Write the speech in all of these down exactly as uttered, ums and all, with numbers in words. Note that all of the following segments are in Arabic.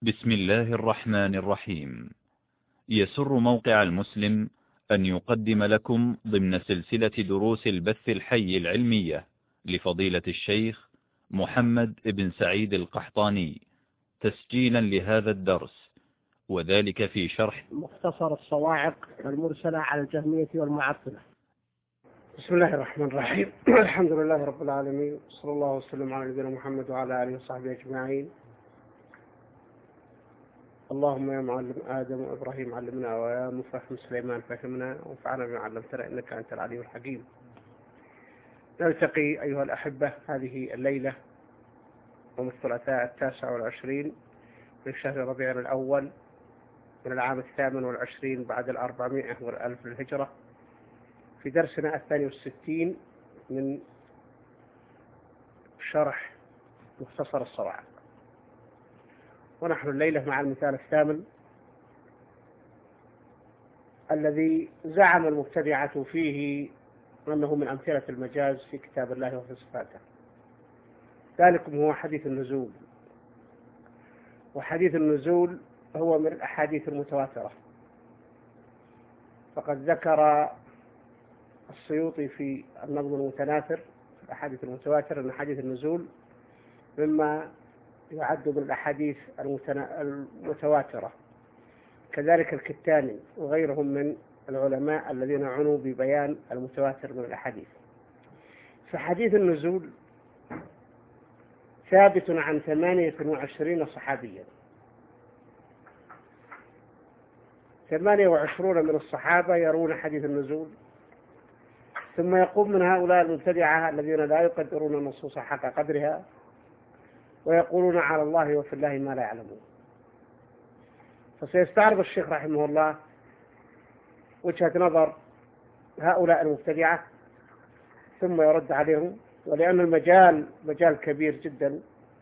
بسم الله الرحمن الرحيم. يسر موقع المسلم أن يقدم لكم ضمن سلسلة دروس البث الحي العلمية لفضيلة الشيخ محمد بن سعيد القحطاني تسجيلا لهذا الدرس، وذلك في شرح مختصر الصواعق المرسلة على الجهمية والمعطلة. بسم الله الرحمن الرحيم. الحمد لله رب العالمين، صلى الله وسلم على نبينا محمد وعلى آله وصحبه أجمعين. اللهم يا معلم آدم وإبراهيم علمنا، ويا مفهم سليمان فهمنا، وانفعنا بما علمتنا إنك أنت العليم الحكيم. نلتقي أيها الأحبة هذه الليلة يوم الثلاثاء التاسع والعشرين من شهر ربيع الأول من العام الثامن والعشرين بعد الأربعمائة والألف للهجرة، في درسنا الثاني والستين من شرح مختصر الصواعق، ونحن الليلة مع المثال الثامن الذي زعم المبتدعة فيه أنه من أمثلة المجاز في كتاب الله وفي صفاته. ذلكم هو حديث النزول. وحديث النزول هو من الأحاديث المتواترة، فقد ذكر السيوطي في النظم المتناثر في الأحاديث المتواترة أن حديث النزول مما يعد من الأحاديث المتواترة، كذلك الكتاني وغيرهم من العلماء الذين عنوا ببيان المتواتر من الأحاديث. فحديث النزول ثابت عن ثمانية وعشرين صحابيا، ثمانية وعشرون من الصحابة يرون حديث النزول، ثم يقوم من هؤلاء المبتدعة الذين لا يقدرون النصوص حق قدرها ويقولون على الله وفي الله ما لا يعلمون. فسيستعرض الشيخ رحمه الله وجهة نظر هؤلاء المبتدعة ثم يرد عليهم، ولأن المجال مجال كبير جدا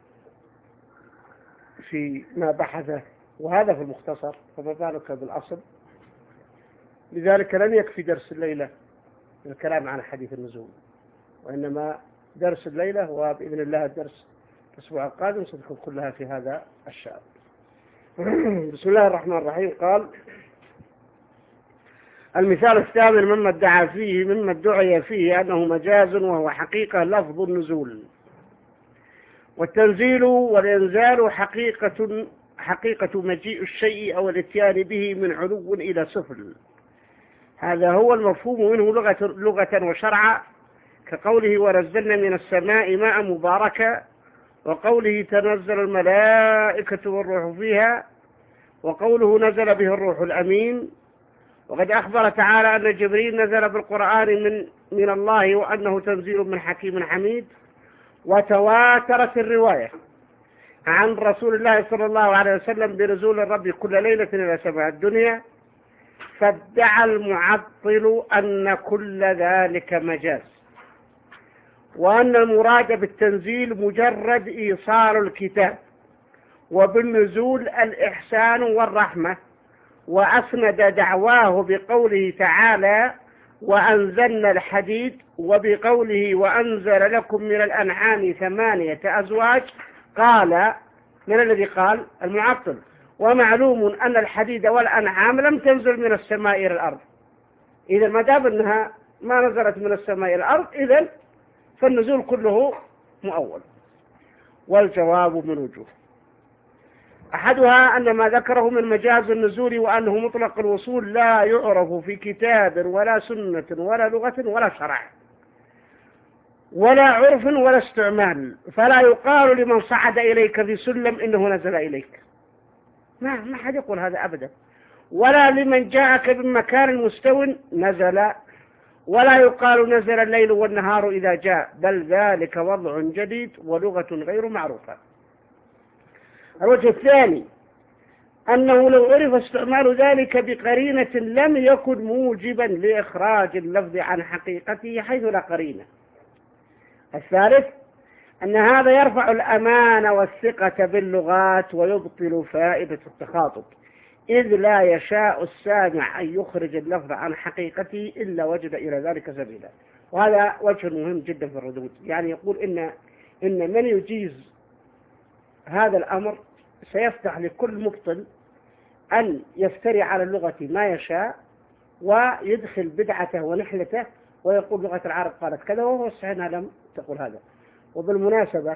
في ما بحثه، وهذا في المختصر، فما بالك بالأصل. لذلك لن يكفي درس الليلة الكلام عن حديث النزول، وإنما درس الليلة وبإذن الله الدرس الأسبوع القادم ستكون كلها في هذا الشأن. بسم الله الرحمن الرحيم. قال: المثال الثامن مما ادعى فيه مما ادعي فيه أنه مجاز وهو حقيقة لفظ النزول، والتنزيل والإنزال حقيقة حقيقة مجيء الشيء أو الاتيان به من علو إلى سفل. هذا هو المفهوم منه لغة, لغة وشرعا، كقوله ونزلنا من السماء ماء مباركا، وقوله تنزل الملائكة والروح فيها، وقوله نزل به الروح الأمين. وقد أخبر تعالى أن جبريل نزل بالقرآن من, من الله وأنه تنزيل من حكيم حميد. وتواترت الرواية عن رسول الله صلى الله عليه وسلم بنزول الرب كل ليلة إلى سماء الدنيا، فادعى المعطل أن كل ذلك مجاز، وأن المراد بالتنزيل مجرد إيصال الكتاب، وبالنزول الإحسان والرحمة. وأسند دعواه بقوله تعالى وأنزلنا الحديد، وبقوله وأنزل لكم من الأنعام ثمانية أزواج. قال من الذي قال؟ المعطل. ومعلوم أن الحديد والأنعام لم تنزل من السماء إلى الأرض، إذا ما دام أنها ما نزلت من السماء إلى الأرض إذن فالنزول كله مؤول. والجواب من وجوه: أحدها أن ما ذكره من مجاز النزول وأنه مطلق الوصول لا يعرف في كتاب ولا سنة ولا لغة ولا شرع ولا عرف ولا استعمال، فلا يقال لمن صعد إليك في سلم إنه نزل إليك، ما ما حد يقول هذا أبدا، ولا لمن جاءك من مكان مستو نزل، ولا يقال نزل الليل والنهار إذا جاء، بل ذلك وضع جديد ولغة غير معروفة. الوجه الثاني أنه لو عرف استعمال ذلك بقرينة لم يكن موجبا لإخراج اللفظ عن حقيقته حيث لا قرينة. الثالث أن هذا يرفع الأمان والثقة باللغات ويبطل فائدة التخاطب، إذ لا يشاء السامع أن يخرج اللفظ عن حقيقته إلا وجد إلى ذلك سبيلا. وهذا وجه مهم جدا في الردود، يعني يقول إن إن من يجيز هذا الأمر سيفتح لكل مبطل أن يفتري على اللغة ما يشاء ويدخل بدعته ونحلته ويقول لغة العرب قالت كذا وهو الصحيح لم تقول هذا. وبالمناسبة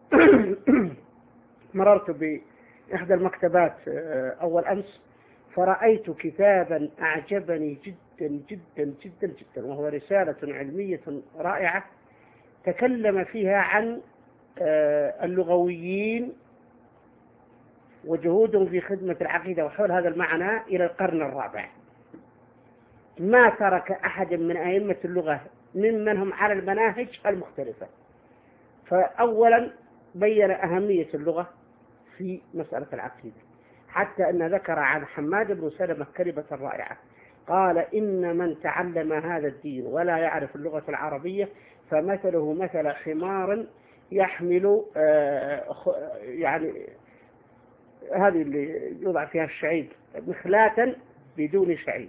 مررت بإحدى المكتبات أول أمس فرأيت كتابا أعجبني جدا جدا جدا جدا، وهو رسالة علمية رائعة تكلم فيها عن اللغويين وجهودهم في خدمة العقيدة وحول هذا المعنى إلى القرن الرابع. ما ترك أحد من أئمة اللغة ممن هم على المناهج المختلفة. فأولا بين أهمية اللغة في مسألة العقيدة، حتى أن ذكر عن حماد بن سلمة كلمة رائعة، قال إن من تعلم هذا الدين ولا يعرف اللغة العربية فمثله مثل حمار يحمل يعني هذه اللي يوضع فيها الشعير مخلاة بدون شعير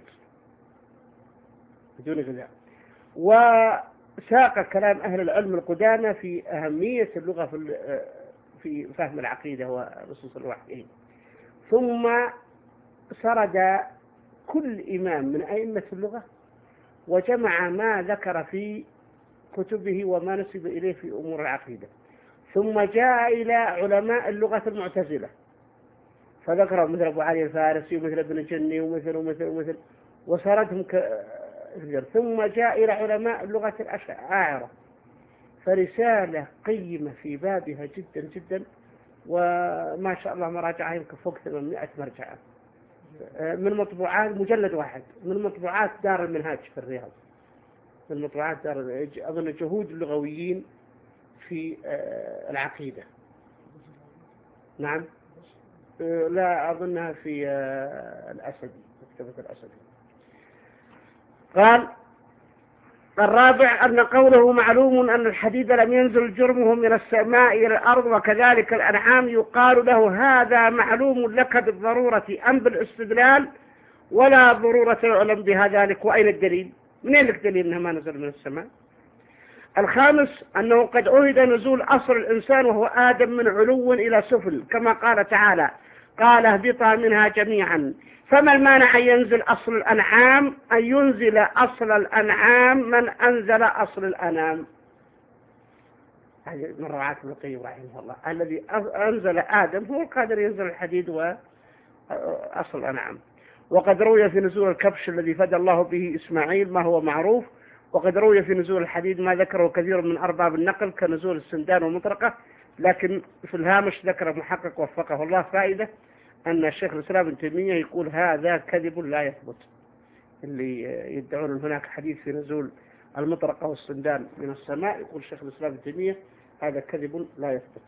بدون غذاء. وساق كلام أهل العلم القدامى في أهمية اللغة في في فهم العقيدة ونصوص الوحي. ثم سرد كل إمام من أئمة اللغة وجمع ما ذكر في كتبه وما نسب إليه في أمور العقيدة. ثم جاء إلى علماء اللغة المعتزلة فذكر مثل أبو علي الفارسي ومثل ابن الجني ومثل ومثل ومثل وسردهم ك... ثم جاء إلى علماء اللغة الأشاعرة فرسالة قيمة في بابها جدا جدا، وما شاء الله مراجعها يمكن فوق ثمانمائة مرجعة من مطبوعات مجلد واحد من مطبوعات دار المنهاج في الرياض، من مطبوعات دار أظن جهود اللغويين في العقيدة. نعم لا أظنها في الأسدي، مكتبة الأسدي. قال الرابع أن قوله معلوم أن الحديد لم ينزل جرمه من السماء إلى الأرض وكذلك الأنعام يقال له هذا معلوم لك بالضرورة أم بالاستدلال ولا ضرورة يعلم بها ذلك. وأين الدليل؟ منين لك دليل أنه ما نزل من السماء؟ الخامس أنه قد عهد نزول أصل الإنسان وهو آدم من علو إلى سفل كما قال تعالى قال اهبطا منها جميعا. فما المانع أن ينزل أصل الأنعام أن ينزل أصل الأنعام من أنزل أصل الأنام؟ هذه من روايات ابن القيم رحمه الله. الذي أنزل آدم هو القادر ينزل الحديد وأصل الأنعام. وقد روي في نزول الكبش الذي فدى الله به إسماعيل ما هو معروف، وقد روي في نزول الحديد ما ذكره كثير من أرباب النقل كنزول السندان والمطرقة، لكن في الهامش ذكر محقق وفقه الله فائدة أن الشيخ الإسلام ابن تيمية يقول هذا كذب لا يثبت. اللي يدعون هناك حديث في نزول المطرقة والسندان من السماء يقول الشيخ الإسلام ابن تيمية هذا كذب لا يثبت.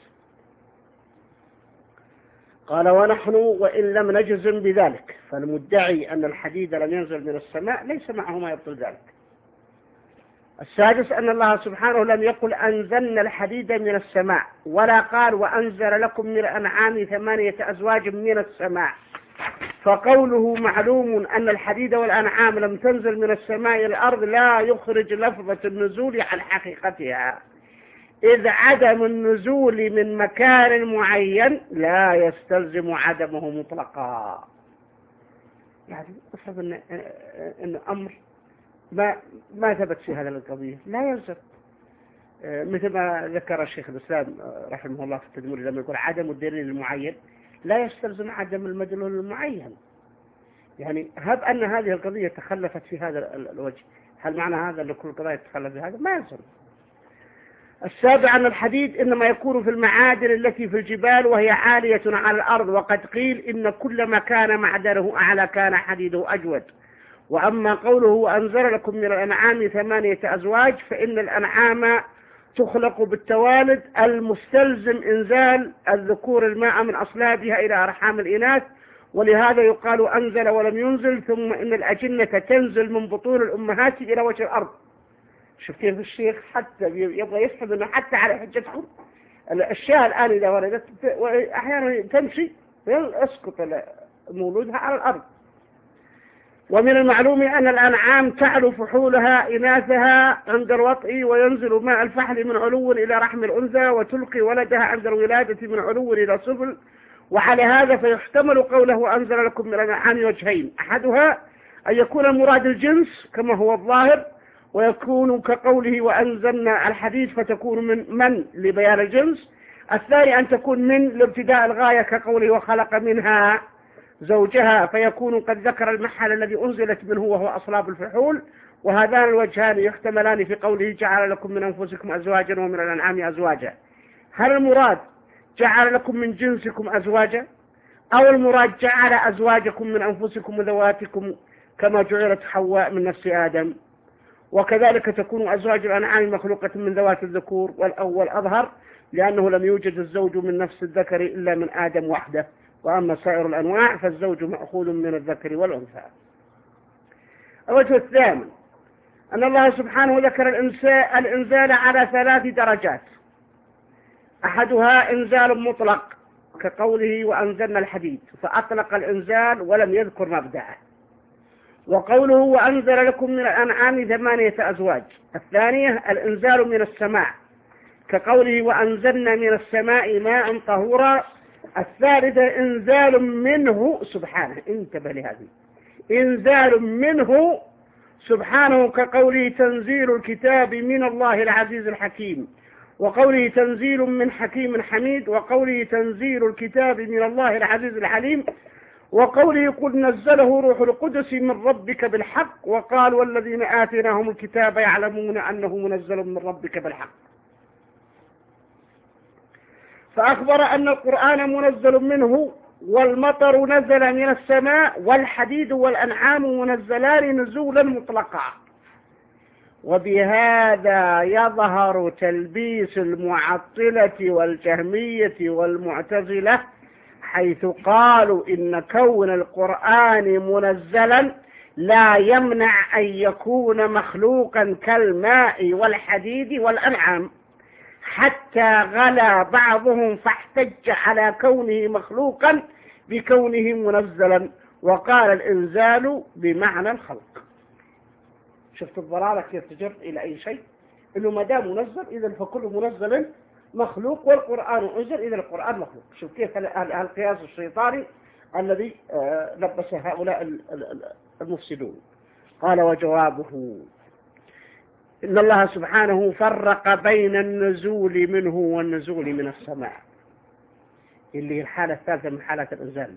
قال ونحن وإن لم نجزم بذلك فالمدعي أن الحديد لم ينزل من السماء ليس معه ما يبطل ذلك. السادس أن الله سبحانه لم يقل أنزلنا الحديد من السماء ولا قال وأنزل لكم من الأنعام ثمانية أزواج من السماء. فقوله معلوم أن الحديد والأنعام لم تنزل من السماء إلى الأرض لا يخرج لفظة النزول عن حقيقتها، إذ عدم النزول من مكان معين لا يستلزم عدمه مطلقا. يعني أفهم أن, أن أمر ما ما ثبت في هذا القضية لا يلزم، مثل ما ذكر الشيخ الإسلام رحمه الله في التدمير لما يقول عدم الدليل المعين لا يستلزم عدم المدلول المعين. يعني هب أن هذه القضية تخلفت في هذا الوجه، هل معنى هذا أن كل قضية تخلف في هذا؟ ما يلزم. السابع أن الحديد إنما يكون في المعادن التي في الجبال وهي عالية على الأرض، وقد قيل إن كل ما كان معدنه أعلى كان حديده أجود. وأما قوله وأنزل لكم من الأنعام ثمانية أزواج فإن الأنعام تخلق بالتوالد المستلزم إنزال الذكور الماء من أصلابها إلى أرحام الإناث، ولهذا يقال أنزل ولم ينزل. ثم إن الأجنة تنزل من بطون الأمهات إلى وجه الأرض. شفتين في الشيخ حتى يبغى يسحب أنه حتى على حجتكم الشاة الآن إذا ولدت أحيانا تمشي يسقط مولودها على الأرض. ومن المعلوم أن الأنعام تعلو فحولها إناثها عند الوطء وينزل ماء الفحل من علو إلى رحم الأنثى وتلقي ولدها عند الولادة من علو إلى سفل، وعلى هذا فيحتمل قوله أنزل لكم من الأنعام وجهين: أحدها أن يكون المراد الجنس كما هو الظاهر، ويكون كقوله وأنزلنا الحديد فتكون من من لبيان الجنس. الثاني أن تكون من لابتداء الغاية كقوله وخلق منها زوجها، فيكون قد ذكر المحل الذي أنزلت منه وهو أصلاب الفحول. وهذان الوجهان يحتملان في قوله جعل لكم من أنفسكم أزواجا ومن الأنعام أزواجا. هل المراد جعل لكم من جنسكم أزواجا، أو المراد جعل أزواجكم من أنفسكم وذواتكم كما جعلت حواء من نفس آدم؟ وكذلك تكون أزواج الأنعام مخلوقة من ذوات الذكور، والأول أظهر لأنه لم يوجد الزوج من نفس الذكر إلا من آدم وحده، وأما سائر الأنواع فالزوج مأخوذ من الذكر والأنثى. الوجه الثامن أن الله سبحانه ذكر الإنزال على ثلاث درجات: أحدها إنزال مطلق كقوله وأنزلنا الحديد، فأطلق الإنزال ولم يذكر مبدأه. وقوله وأنزل لكم من الأنعام ثمانية أزواج. الثانية الإنزال من السماء كقوله وأنزلنا من السماء ماء طهورا. الثالثة إنزال منه سبحانه، انتبه لهذه، إنزال منه سبحانه كقوله تنزيل الكتاب من الله العزيز الحكيم، وقوله تنزيل من حكيم حميد، وقوله تنزيل الكتاب من الله العزيز الحليم، وقوله قل نزله روح القدس من ربك بالحق، وقال والذين آتيناهم الكتاب يعلمون أنه منزل من ربك بالحق. فأخبر أن القرآن منزل منه، والمطر نزل من السماء، والحديد والأنعام منزلان نزولا مطلقا. وبهذا يظهر تلبيس المعطلة والجهمية والمعتزلة، حيث قالوا إن كون القرآن منزلا لا يمنع أن يكون مخلوقا كالماء والحديد والأنعام، حتى غلا بعضهم فاحتج على كونه مخلوقا بكونه منزلا، وقال الإنزال بمعنى الخلق. شفت الضلالة كيف تجر إلى أي شيء؟ إنه ما دام منزل إذا فكل منزل مخلوق، والقرآن أنزل إذا القرآن مخلوق. شوف كيف القياس الشيطاني الذي لبس هؤلاء المفسدون. قال وجوابه إن الله سبحانه فرق بين النزول منه والنزول من السماء، اللي هي الحالة الثالثة من حالة الإنزال،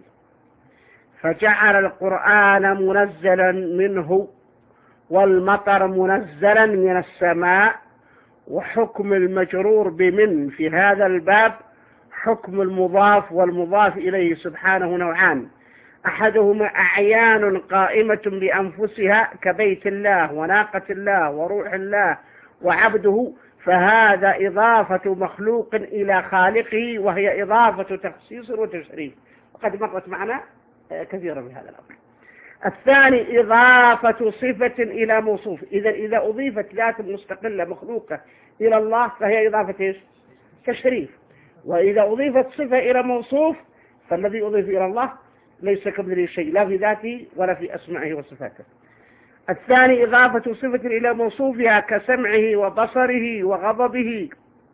فجعل القرآن منزلا منه والمطر منزلا من السماء. وحكم المجرور بمن في هذا الباب حكم المضاف والمضاف إليه سبحانه نوعان: أحدهما أعيان قائمة بأنفسها كبيت الله وناقة الله وروح الله وعبده، فهذا إضافة مخلوق إلى خالقه، وهي إضافة تخصيص وتشريف، وقد مرت معنا كثيرا بهذا الأمر. الثاني إضافة صفة إلى موصوف. إذا إذا أضيفت ذات مستقلة مخلوقة إلى الله فهي إضافة إيش؟ تشريف. وإذا أضيفت صفة إلى موصوف فالذي أضيف إلى الله ليس كمثله شيء، لا في ذاته ولا في أسمائه وصفاته. الثاني إضافة صفة إلى موصوفها كسمعه وبصره وغضبه،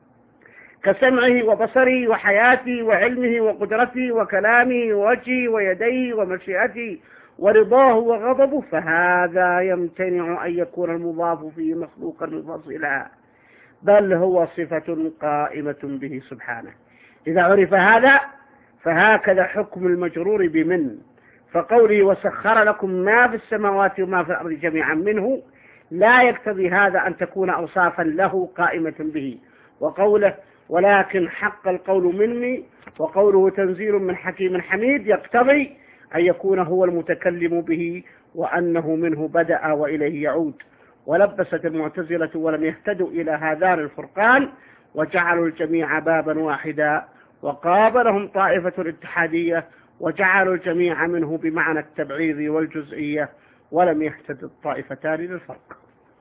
كسمعه وبصره وحياته وعلمه وقدرته وكلامه ووجهه ويديه ومشيئته ورضاه وغضبه، فهذا يمتنع أن يكون المضاف فيه مخلوقا منفصلا، بل هو صفة قائمة به سبحانه. إذا عرف هذا فهكذا حكم المجرور بمن، فقوله وسخر لكم ما في السماوات وما في الأرض جميعا منه لا يقتضي هذا أن تكون أوصافا له قائمة به. وقوله ولكن حق القول مني، وقوله تنزيل من حكيم حميد، يقتضي أن يكون هو المتكلم به وأنه منه بدأ وإليه يعود. ولبست المعتزلة ولم يهتدوا إلى هذان الفرقان، وجعلوا الجميع بابا واحدا، وقابلهم طائفة الاتحادية وجعلوا الجميع منه بمعنى التبعيض والجزئية، ولم يهتد الطائفتان للفرق.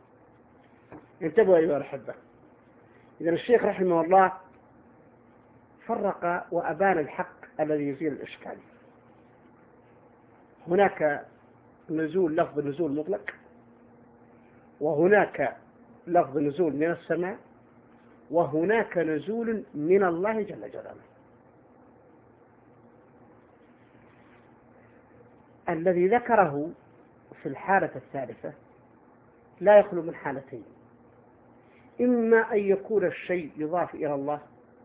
انتبهوا أيها الأحبة، إذا الشيخ رحمه الله فرق وأبان الحق الذي يزيل الإشكال. هناك نزول لفظ نزول مطلق، وهناك لفظ نزول من السماء، وهناك نزول من الله جل جلاله. الذي ذكره في الحالة الثالثة لا يخلو من حالتين: إما أن يكون الشيء يضاف إلى الله،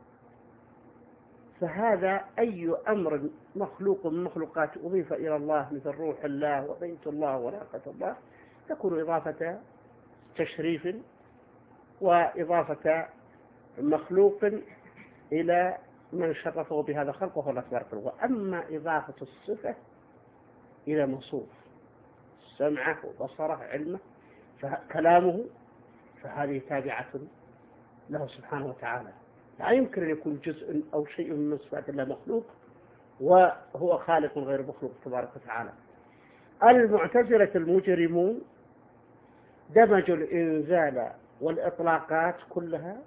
فهذا أي أمر مخلوق من مخلوقات أضيف إلى الله مثل روح الله وبيت الله وناقة الله تكون إضافة تشريف وإضافة مخلوق إلى من شرفه بهذا الخلق وهو الله تبارك وتعالى. وأما إضافة الصفة إلى موصوف سمعه وبصره علمه فكلامه فهذه تابعة له سبحانه وتعالى، لا يمكن أن يكون جزء أو شيء من صفات الله مخلوق وهو خالق غير مخلوق تبارك وتعالى. المعتزلة المجرمون دمجوا الإنزال والإطلاقات كلها،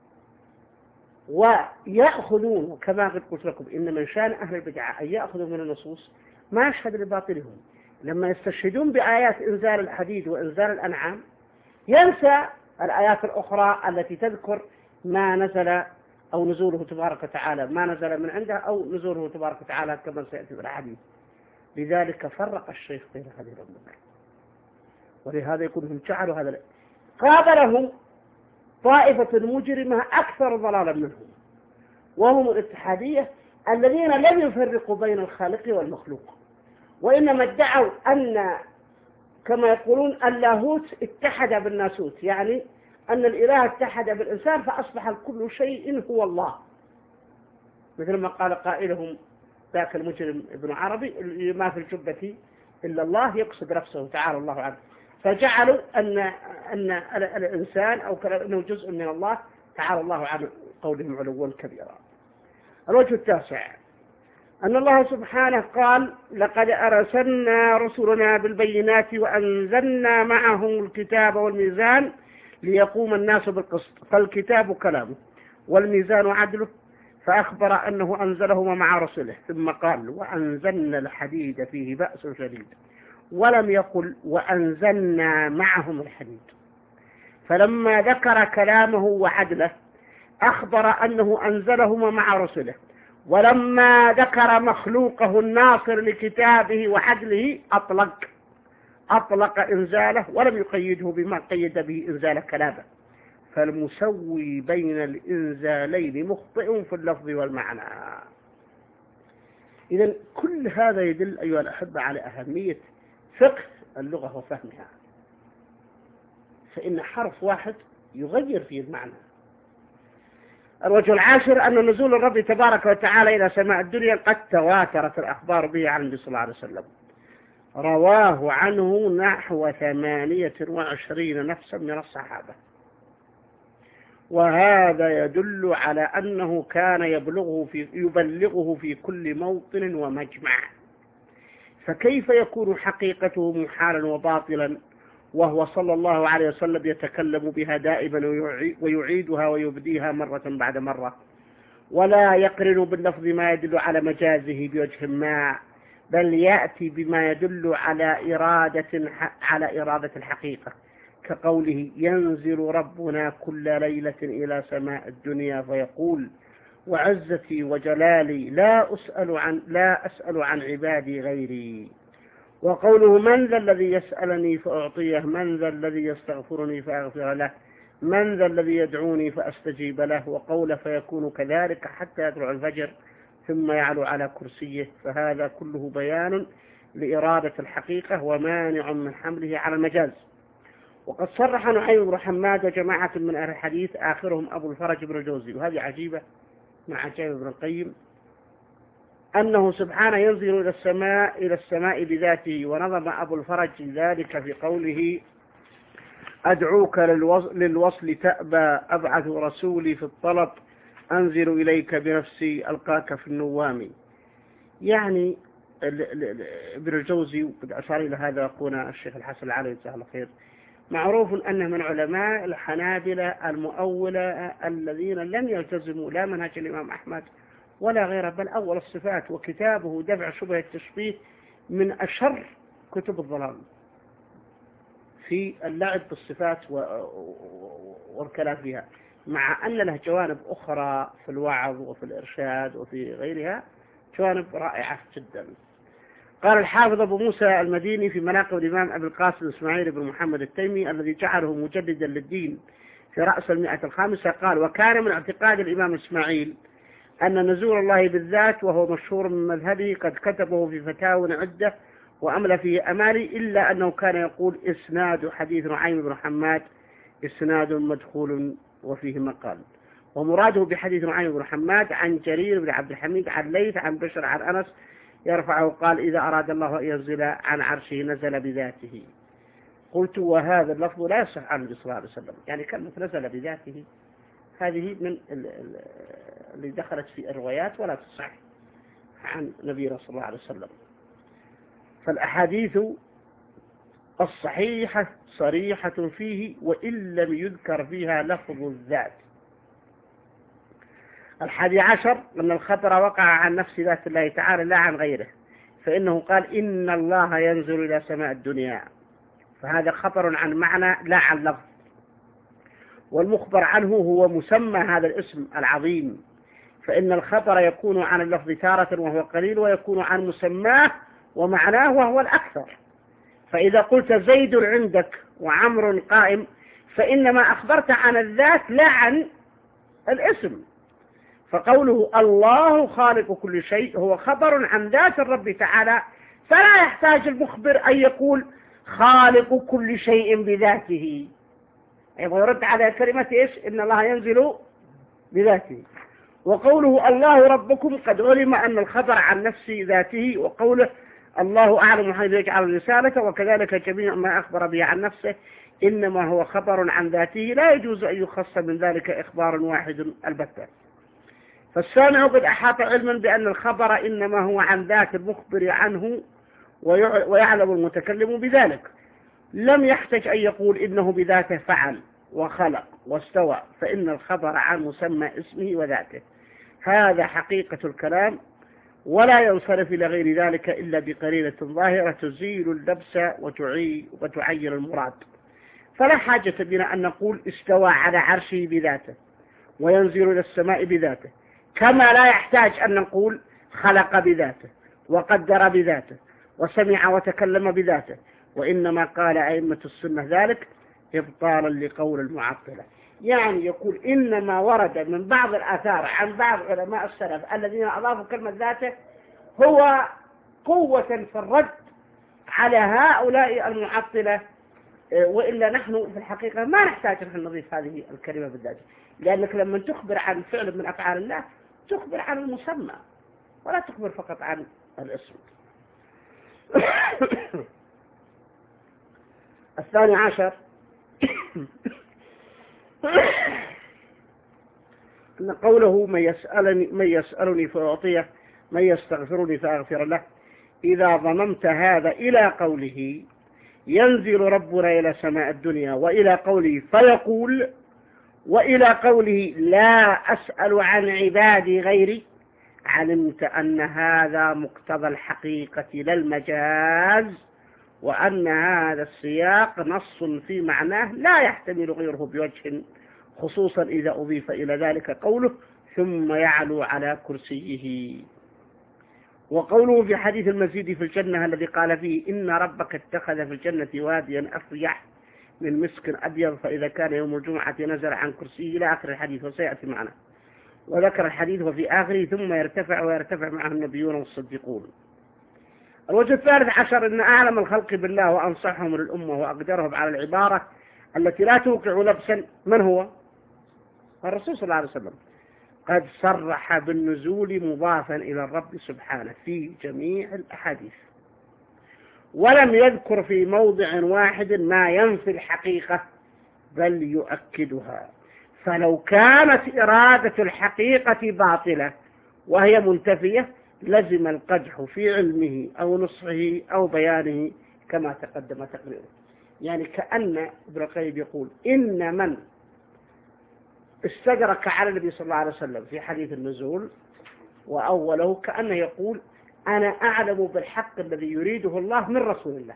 ويأخذون كما قد قلت لكم إن من شأن أهل البدعة أن يأخذوا من النصوص ما يشهد لباطلهم. لما يستشهدون بآيات إنزال الحديد وإنزال الأنعام ينسى الآيات الأخرى التي تذكر ما نزل أو نزوله تبارك وتعالى، ما نزل من عنده أو نزوله تبارك وتعالى كما سيأتي في الحديث. لذلك فرق الشيخ بين هذه الأمور، ولهذا يكون هم جعلوا هذا. قابلهم طائفة مجرمة أكثر ضلالا منهم، وهم الاتحادية الذين لم يفرقوا بين الخالق والمخلوق، وإنما ادعوا أن كما يقولون اللاهوت اتحد بالناسوت، يعني أن الإله اتحد بالإنسان فأصبح كل شيء هو الله، مثل ما قال قائلهم ذاك المجرم ابن عربي: ما في الجبة إلا الله، يقصد نفسه تعالى الله عنه. فجعلوا أن أن الإنسان أو أنه جزء من الله تعالى الله عن قولهم علوا كبيرا. الوجه التاسع أن الله سبحانه قال: لقد أرسلنا رسلنا بالبينات وأنزلنا معهم الكتاب والميزان ليقوم الناس بالقسط، فالكتاب كلامه والميزان عدله، فأخبر أنه أنزلهما مع رسله، ثم قال: وأنزلنا الحديد فيه بأس شديد، ولم يقل وأنزلنا معهم الحديد. فلما ذكر كلامه وعدله أخبر أنه أنزلهما مع رسله، ولما ذكر مخلوقه الناصر لكتابه وعدله أطلق أطلق إنزاله ولم يقيده بما قيد به إنزال كلامه، فالمسوي بين الإنزالين مخطئ في اللفظ والمعنى. إذن كل هذا يدل أيها الأحبة على أهمية فقه اللغة وفهمها، فإن حرف واحد يغير فيه المعنى. الوجه العاشر أن نزول الرب تبارك وتعالى إلى سماء الدنيا قد تواترت الأخبار به عن النبي صلى الله عليه وسلم، رواه عنه نحو ثمانية وعشرين نفسا من الصحابة، وهذا يدل على أنه كان يبلغه في يبلغه في كل موطن ومجمع، فكيف يكون حقيقته محالا وباطلا وهو صلى الله عليه وسلم يتكلم بها دائما ويعيدها ويبديها مرة بعد مرة، ولا يقرن باللفظ ما يدل على مجازه بوجه ما، بل يأتي بما يدل على إرادة على إرادة الحقيقة، كقوله: ينزل ربنا كل ليلة إلى سماء الدنيا فيقول: وعزتي وجلالي لا أسأل عن لا أسأل عن عبادي غيري. وقوله: من ذا الذي يسألني فأعطيه، من ذا الذي يستغفرني فأغفر له، من ذا الذي يدعوني فأستجيب له. وقوله: فيكون كذلك حتى يطلع الفجر ثم يعلو على كرسيه، فهذا كله بيان لإرادة الحقيقة ومانع من حمله على المجاز. وقد صرح نعيم بن حماد وجماعة من أهل الحديث آخرهم أبو الفرج بن الجوزي، وهذه عجيبة مع عجائب ابن القيم، أنه سبحانه ينزل إلى السماء إلى السماء بذاته. ونظم أبو الفرج ذلك في قوله: أدعوك للوصل تأبى، أبعث رسولي في الطلب، أنزل إليك بنفسي ألقاك في النوام. يعني ابن الجوزي وقد أشار إلى هذا أخونا الشيخ الحسن العلوي جزاه الله خير، معروف أنه من علماء الحنابلة المؤولة الذين لم يلتزموا لا منهج الإمام أحمد ولا غيره، بل أول الصفات، وكتابه دفع شبه التشبيه من أشر كتب الضلال في اللعب بالصفات والكلام فيها، مع أن له جوانب أخرى في الوعظ وفي الإرشاد وفي غيرها جوانب رائعة جدا. قال الحافظ أبو موسى المديني في مناقب الإمام أبي القاسم إسماعيل بن محمد التيمي الذي جعله مجددا للدين في رأس المئة الخامسة، قال: وكان من اعتقاد الإمام إسماعيل أن نزول الله بالذات، وهو مشهور من مذهبه، قد كتبه في فتاوى عدة وأمل فيه أمالي، إلا أنه كان يقول: إسناد حديث نعيم بن حماد إسناد مدخول وفيه مقال. ومراده بحديث نعيم بن حماد عن جرير بن عبد الحميد عن ليث عن بشر عن أنس يرفعه، قال: إذا أراد الله أن ينزل عن عرشه نزل بذاته. قلت: وهذا اللفظ لا يصح عن النبي صلى الله عليه وسلم. يعني كلمة نزل بذاته هذه من اللي دخلت في الروايات ولا تصح عن نبينا صلى الله عليه وسلم. فالأحاديث الصحيحة صريحة فيه وإن لم يذكر فيها لفظ الذات. الحادي عشر أن الخبر وقع عن نفس ذات الله تعالى لا عن غيره، فإنه قال: إن الله ينزل إلى سماء الدنيا، فهذا خبر عن معنى لا عن لفظ. والمخبر عنه هو مسمى هذا الاسم العظيم، فإن الخبر يكون عن اللفظ تارة وهو قليل، ويكون عن مسماه ومعناه وهو الأكثر. فإذا قلت زيد عندك وعمر قائم، فإنما أخبرت عن الذات لا عن الاسم. فقوله الله خالق كل شيء هو خبر عن ذات الرب تعالى، فلا يحتاج المخبر أن يقول خالق كل شيء بذاته. أيضا يرد على كلمة إيش؟ إن الله ينزل بذاته. وقوله الله ربكم قد علم أن الخبر عن نفس ذاته، وقوله الله أعلم حيث يجعل الرسالة، وكذلك جميع ما أخبر به عن نفسه إنما هو خبر عن ذاته، لا يجوز أن يخص من ذلك إخبار واحد البتة. فالسامع قد أحاط علما بأن الخبر إنما هو عن ذات المخبر عنه، ويعلم المتكلم بذلك، لم يحتج أن يقول إنه بذاته فعل وخلق واستوى، فإن الخبر عن مسمى اسمه وذاته. هذا حقيقة الكلام، ولا ينصرف إلى غير ذلك إلا بقرينة ظاهرة تزيل اللبس وتعين المراد. فلا حاجة بنا أن نقول استوى على عرشه بذاته وينزل إلى السماء بذاته، كما لا يحتاج أن نقول خلق بذاته وقدر بذاته وسمع وتكلم بذاته. وإنما قال أئمة السنة ذلك إبطالا لقول المعطلة. يعني يقول إنما ورد من بعض الآثار عن بعض علماء السلف الذين أضافوا كلمة ذاته هو قوة في الرد على هؤلاء المعطلة، وإلا نحن في الحقيقة ما نحتاج أن نضيف هذه الكلمة بالذات، لأنك لما تخبر عن فعل من أفعال الله تخبر عن المسمى ولا تخبر فقط عن الاسم. الثاني عشر أن قوله من يسألني, من يسألني فأعطيه، من يستغفرني فأغفر له، إذا ضممت هذا إلى قوله ينزل ربنا إلى سماء الدنيا، وإلى قوله فيقول، وإلى قوله لا أسأل عن عبادي غيري، علمت أن هذا مقتضى الحقيقة لا المجاز، وأن هذا السياق نص في معناه لا يحتمل غيره بوجه، خصوصا إذا أضيف إلى ذلك قوله ثم يعلو على كرسيه. وقوله في حديث المزيد في الجنة الذي قال فيه إن ربك اتخذ في الجنة واديا أفيح من مسك أبيض، فإذا كان يوم الجمعة نزل عن كرسيه إلى آخر الحديث، وسيأتي معنا. وذكر الحديث وفي آخره ثم يرتفع ويرتفع معه النبيون والصديقون. الوجه الثالث عشر أن أعلم الخلق بالله وأنصحهم للأمة وأقدرهم على العبارة التي لا توقع لبسا من هو؟ الرسول صلى الله عليه وسلم، قد صرح بالنزول مضافا إلى الرب سبحانه في جميع الأحاديث، ولم يذكر في موضع واحد ما ينفي الحقيقة بل يؤكدها. فلو كانت إرادة الحقيقة باطلة وهي منتفية لزم القدح في علمه أو نصحه أو بيانه كما تقدم تقريره. يعني كأن ابن القيم يقول إن من استدرك على النبي صلى الله عليه وسلم في حديث النزول وأوله كأنه يقول أنا أعلم بالحق الذي يريده الله من رسول الله،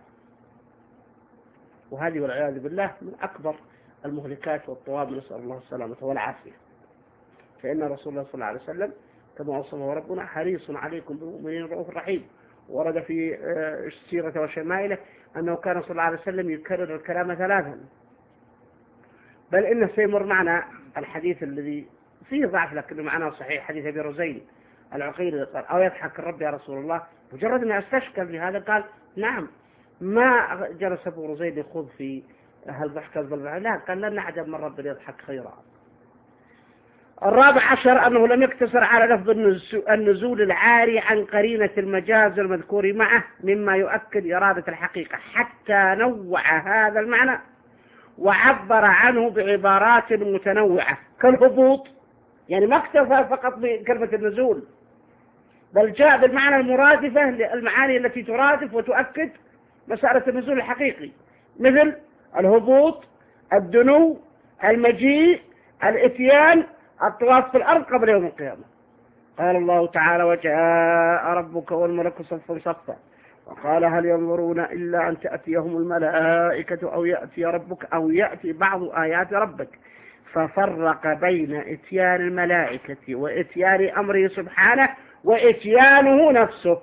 وهذه والعياذ بالله من أكبر المهلكات والطواب، نسأل الله السلامة والعافية. فإن رسول الله صلى الله عليه وسلم كما وصفه ربنا حريص عليكم بالمؤمنين رؤوف رحيم، ورد في السيرة وشمائله أنه كان صلى الله عليه وسلم يكرر الكلام ثلاثا، بل إنه سيمر معنا الحديث الذي فيه ضعف لكنه معناه صحيح، حديث أبي رزين العقيل قال أو يضحك الرب يا رسول الله. مجرد أن استشكل بهذا قال نعم، ما جلس أبو رزين يخوض في هل ضحك الظلم، لا، قال لن نعجب من رب يضحك خيرا. الرابع عشر أنه لم يقتصر على لفظ النزول العاري عن قرينة المجاز المذكور معه مما يؤكد إرادة الحقيقة، حتى نوع هذا المعنى وعبر عنه بعبارات متنوعة كالهبوط، يعني ما اكتفى فقط بكلمة النزول، بل جاء بالمعنى المرادفة للمعاني التي ترادف وتؤكد مسألة النزول الحقيقي، مثل الهبوط، الدنو، المجيء، الاتيان، الطواف في الأرض قبل يوم القيامة. قال الله تعالى وجاء ربك والملك صفا صفا وقال هل ينظرون إلا أن تأتيهم الملائكة أو يأتي ربك أو يأتي بعض آيات ربك، ففرق بين إتيان الملائكة وإتيان أمره سبحانه وإتيانه نفسه.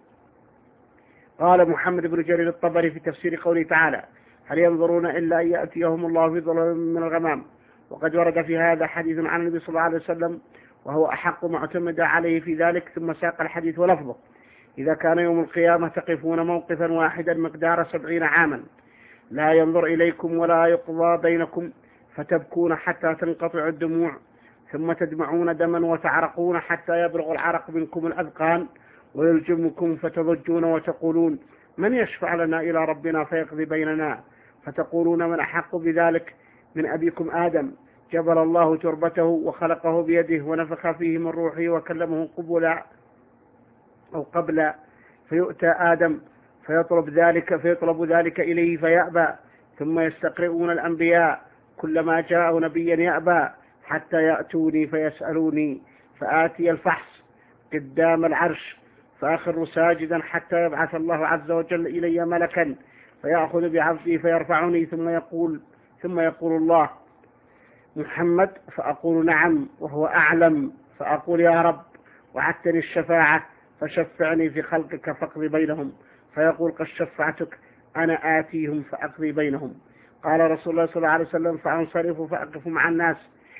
قال محمد بن جرير الطبري في تفسير قوله تعالى هل ينظرون إلا أن يأتيهم الله في ظلال من الغمام، وقد ورد في هذا حديث عن النبي صلى الله عليه وسلم وهو أحق ما اعتمد عليه في ذلك، ثم ساق الحديث ولفظه إذا كان يوم القيامة تقفون موقفا واحدا مقدار سبعين عاما لا ينظر إليكم ولا يقضى بينكم فتبكون حتى تنقطع الدموع، ثم تدمعون دما وتعرقون حتى يبلغ العرق منكم الأذقان ويلجمكم فتضجون وتقولون من يشفع لنا إلى ربنا فيقضي بيننا، فتقولون من أحق بذلك من أبيكم آدم جبل الله تربته وخلقه بيده ونفخ فيه من روحه وكلمه قبلا أو قبلا، فيؤتى آدم فيطلب ذلك فيطلب ذلك إليه فيأبى، ثم يستقرئون الأنبياء كلما جاء نبيا يأبى حتى يأتوني فيسألوني فآتي الفحص قدام العرش فأخر ساجدا حتى يبعث الله عز وجل إلي ملكا فيأخذ بعبدي فيرفعني ثم يقول ثم يقول الله محمد فأقول نعم وهو أعلم، فأقول يا رب وعدتني الشفاعة فشفعني في خلقك فاقضي بينهم، فيقول قد شفعتك أنا آتيهم فأقضي بينهم. قال رسول الله صلى الله عليه وسلم فأنصرف فأقف مع الناس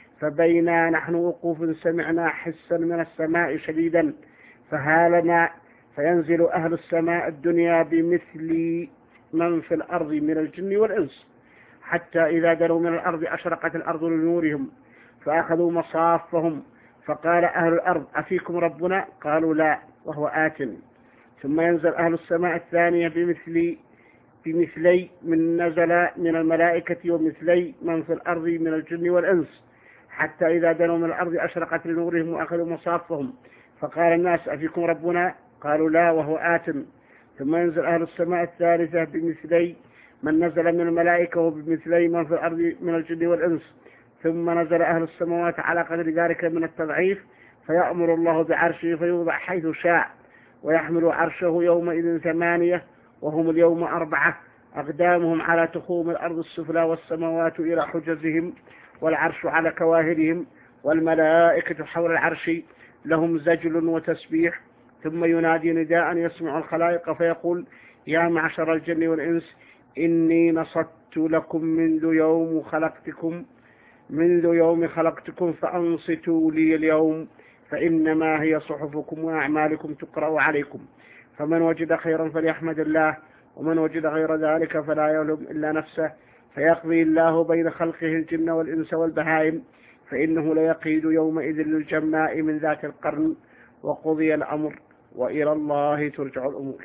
فبينا نحن وقوف سمعنا حسا من السماء شديدا فهالنا فينزل أهل السماء الدنيا بمثل من في الأرض من الجن والإنس حتى إذا دنوا من الأرض أشرقت الأرض لنورهم فأخذوا مصافهم، فقال أهل الأرض أفيكم ربنا؟ قالوا لا وهو آت. ثم ينزل أهل السماء الثانية بمثل بمثلي من نزل من الملائكة ومثلي من في الأرض من الجن والإنس حتى إذا دنوا من الأرض أشرقت لنورهم وأخذوا مصافهم، فقال الناس أفيكم ربنا؟ قالوا لا وهو آت. ثم ينزل أهل السماء الثالثة بمثلي من نزل من الملائكة وبمثلي من في الأرض من الجن والإنس، ثم نزل أهل السماوات على قدر ذلك من التضعيف فيأمر الله بعرشه فيوضع حيث شاء ويحمل عرشه يومئذ ثمانية وهم اليوم أربعة أقدامهم على تخوم الأرض السفلى والسماوات إلى حجزهم والعرش على كواهلهم والملائكة حول العرش لهم زجل وتسبيح، ثم ينادي نداء يسمع الخلائق فيقول يا معشر الجن والإنس إني نصت لكم منذ يوم خلقتكم منذ يوم خلقتكم فأنصتوا لي اليوم فإنما هي صحفكم وأعمالكم تقرأ عليكم، فمن وجد خيرا فليحمد الله ومن وجد غير ذلك فلا يلوم إلا نفسه، فيقضي الله بين خلقه الجن والإنس والبهائم فإنه ليقيد يومئذ للجماء من ذات القرن وقضي الأمر وإلى الله ترجع الأمور.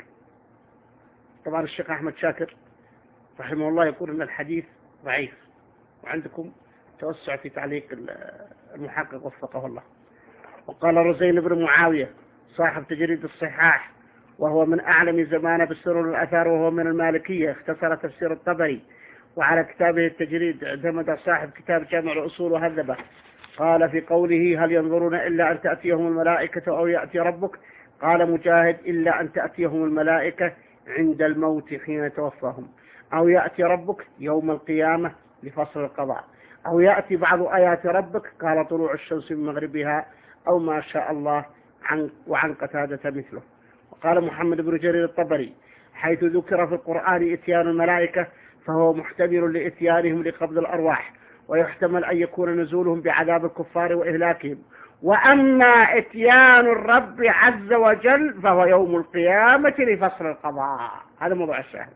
طبعا الشيخ أحمد شاكر رحمه الله يقول أن الحديث ضعيف، وعندكم توسع في تعليق المحقق وفقه الله. وقال رزين بن معاوية صاحب تجريد الصحاح وهو من أعلم زمانه بالسرور الأثار وهو من المالكية اختصر تفسير الطبري، وعلى كتابه التجريد اعتمد صاحب كتاب جامع الأصول وهذبه. قال في قوله هل ينظرون إلا أن تأتيهم الملائكة أو يأتي ربك، قال مجاهد إلا أن تأتيهم الملائكة عند الموت حين توفاهم، أو يأتي ربك يوم القيامة لفصل القضاء، أو يأتي بعض آيات ربك قال طلوع الشمس من مغربها أو ما شاء الله عن وعن قتادة مثله. قال محمد بن جرير الطبري: حيث ذكر في القرآن إتيان الملائكة فهو محتمل لإتيانهم لقبض الأرواح، ويحتمل أن يكون نزولهم بعذاب الكفار وإهلاكهم. وأما إتيان الرب عز وجل فهو يوم القيامة لفصل القضاء. هذا موضوع الشاهد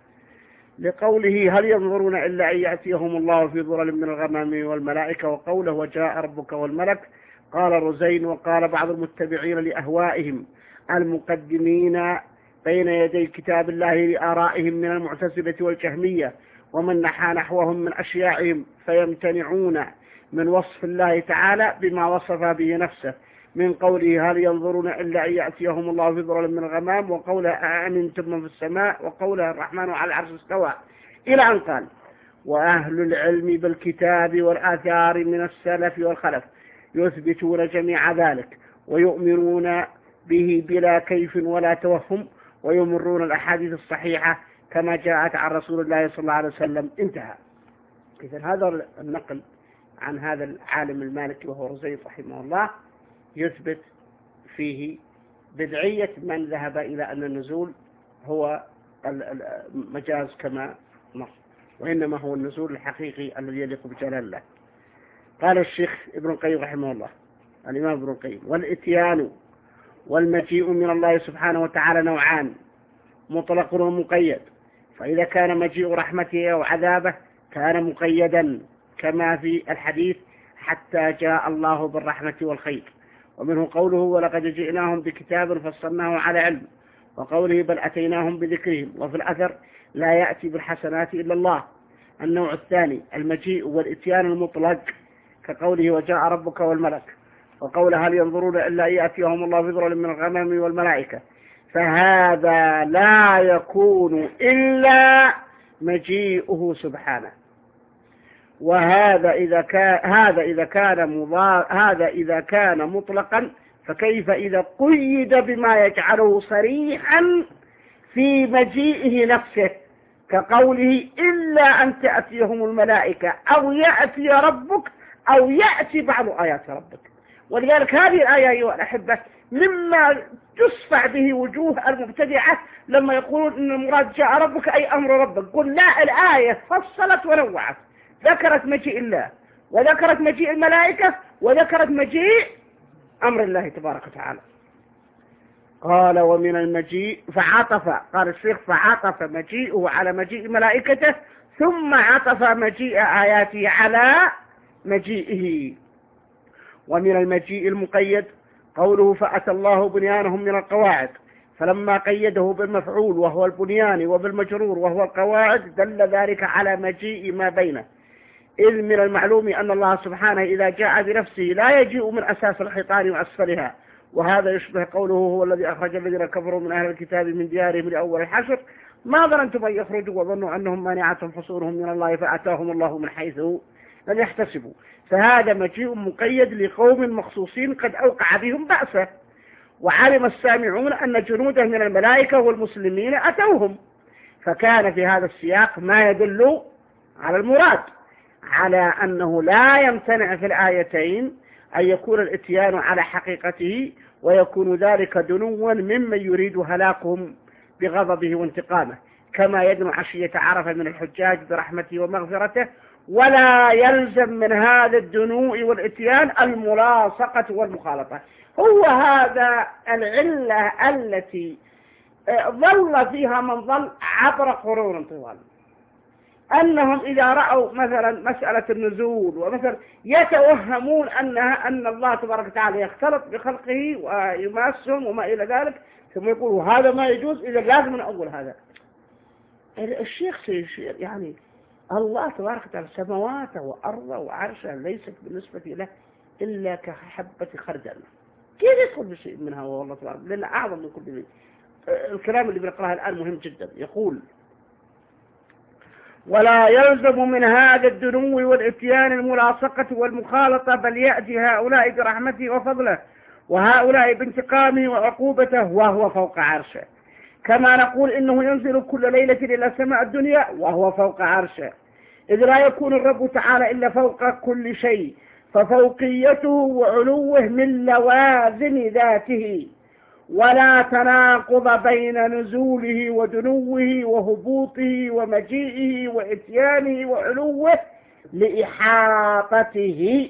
لقوله: هل ينظرون إلا أن يأتيهم الله في ظلل من الغمام والملائكة، وقوله: وجاء ربك والملك. قال الرزين: وقال بعض المتبعين لأهوائهم المقدمين بين يدي كتاب الله لآرائهم من المعتزلة والجهمية ومن نحى نحوهم من أشياعهم، فيمتنعون من وصف الله تعالى بما وصف به نفسه من قوله: هل ينظرون إلا أن يأتيهم الله في ظلل من الغمام، وقوله: أأمنتم من في السماء، وقوله: الرحمن على العرش استوى، إلى أن قال: وأهل العلم بالكتاب والآثار من السلف والخلف يثبتون جميع ذلك ويؤمنون به بلا كيف ولا توهم، ويمرون الأحاديث الصحيحة كما جاءت عن رسول الله صلى الله عليه وسلم. انتهى. إذن هذا النقل عن هذا العالم المالكي وهو رزين رحمه الله يثبت فيه بدعية من ذهب إلى أن النزول هو المجاز كما نص، وإنما هو النزول الحقيقي الذي يليق بجلال الله. قال الشيخ ابن القيم رحمه الله، الإمام ابن القيم: والإتيان والمجيء من الله سبحانه وتعالى نوعان: مطلق ومقيد. فإذا كان مجيء رحمته أو عذابه كان مقيدا كما في الحديث: حتى جاء الله بالرحمة والخير. ومنه قوله: ولقد جئناهم بكتاب فصلناه على علم، وقوله: بل أتيناهم بذكرهم. وفي الأثر: لا يأتي بالحسنات إلا الله. النوع الثاني المجيء والإتيان المطلق كقوله: وجاء ربك والملك، وقوله: هل ينظرون إلا أن يأتيهم الله في ظلل من الغمام والملائكة. فهذا لا يكون إلا مجيئه سبحانه. وهذا إذا كان هذا إذا كان مضار هذا إذا كان مطلقا، فكيف إذا قيد بما يجعله صريحا في مجيئه نفسه كقوله: إلا أن تأتيهم الملائكة، أو يأتي ربك، أو يأتي بعض آيات ربك. ولذلك هذه الآية أيها الأحبة مما تصفع به وجوه المبتدعة لما يقولون إن المراد جاء ربك أي أمر ربك. قل لا، الآية فصلت ونوعت، ذكرت مجيء الله، وذكرت مجيء الملائكة، وذكرت مجيء أمر الله تبارك وتعالى. قال: ومن المجيء فعطف، قال الشيخ: فعطف مجيئه على مجيء ملائكته، ثم عطف مجيء آياته على مجيئه. ومن المجيء المقيد قوله: فأتى الله بنيانهم من القواعد، فلما قيده بالمفعول وهو البنيان وبالمجرور وهو القواعد دل ذلك على مجيء ما بينه، إذ من المعلوم أن الله سبحانه إذا جاء بنفسه لا يجيء من أساس الحيطان وأسفلها. وهذا يشبه قوله: هو الذي أخرج الذين كفروا من أهل الكتاب من ديارهم لأول الحشر ما ظننتم أن يخرجوا وظنوا أنهم مانعتهم حصولهم من الله فأتاهم الله من حيث لم يحتسبوا. فهذا مجيء مقيد لقوم مخصوصين قد أوقع بهم بأسه، وعلم السامعون أن جنوده من الملائكة والمسلمين أتوهم، فكان في هذا السياق ما يدل على المراد، على أنه لا يمتنع في الآيتين أن يكون الإتيان على حقيقته، ويكون ذلك دنوا ممن يريد هلاكهم بغضبه وانتقامه، كما يدنو عشية عرفة من الحجاج برحمته ومغفرته. ولا يلزم من هذا الدنو والإتيان الملاصقة والمخالطة. هو هذا العلة التي ظل فيها من ظل عبر قرون طوال، أنهم إذا رأوا مثلا مسألة النزول ومثلا يتوهمون أنها أن الله تبارك وتعالى يختلط بخلقه ويماسهم وما إلى ذلك، ثم يقولوا هذا ما يجوز، إذا لازم نقول هذا. الشيخ سيشير يعني الله تبارك وتعالى سماواته وأرضه وعرشه ليست بالنسبة له إلا كحبة خردل، كيف يدخل بشيء منها والله تبارك لأنه أعظم من كل شيء. الكلام اللي بنقرأه الآن مهم جدا. يقول: ولا يلزم من هذا الدنو والإتيان الملاصقة والمخالطة، بل يأتي هؤلاء برحمته وفضله، وهؤلاء بانتقامه وعقوبته، وهو فوق عرشه. كما نقول إنه ينزل كل ليلة إلى سماء الدنيا وهو فوق عرشه، إذ لا يكون الرب تعالى إلا فوق كل شيء، ففوقيته وعلوه من لوازم ذاته، ولا تناقض بين نزوله ودنوه وهبوطه ومجيئه وإتيانه وعلوه لإحاطته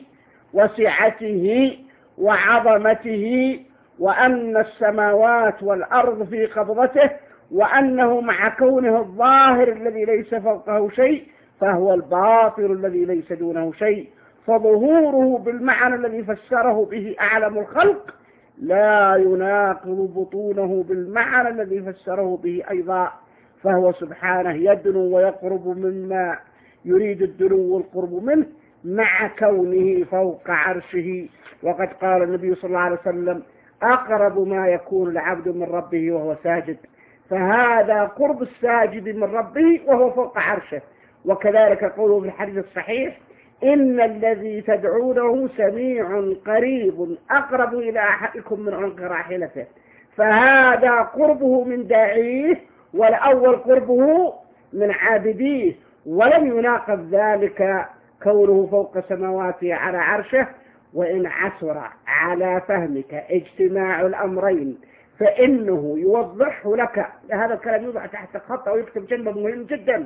وسعته وعظمته، وأن السماوات والأرض في قبضته، وأنه مع كونه الظاهر الذي ليس فوقه شيء فهو الباطن الذي ليس دونه شيء، فظهوره بالمعنى الذي فسره به أعلم الخلق لا يناقض بطونه بالمعنى الذي فسره به أيضا، فهو سبحانه يدنو ويقرب مما يريد الدنو والقرب منه مع كونه فوق عرشه. وقد قال النبي صلى الله عليه وسلم أقرب ما يكون العبد من ربه وهو ساجد، فهذا قرب الساجد من ربه وهو فوق عرشه. وكذلك قوله في الحديث الصحيح إن الذي تدعونه سميع قريب أقرب إلى أحدكم من عنق راحلته، فهذا قربه من داعيه والأول قربه من عابديه، ولم يناقض ذلك كونه فوق سماواته على عرشه. وإن عسر على فهمك اجتماع الأمرين فإنه يوضحه لك، هذا الكلام يوضع تحت خط أو يكتب جنبه مهم جدا.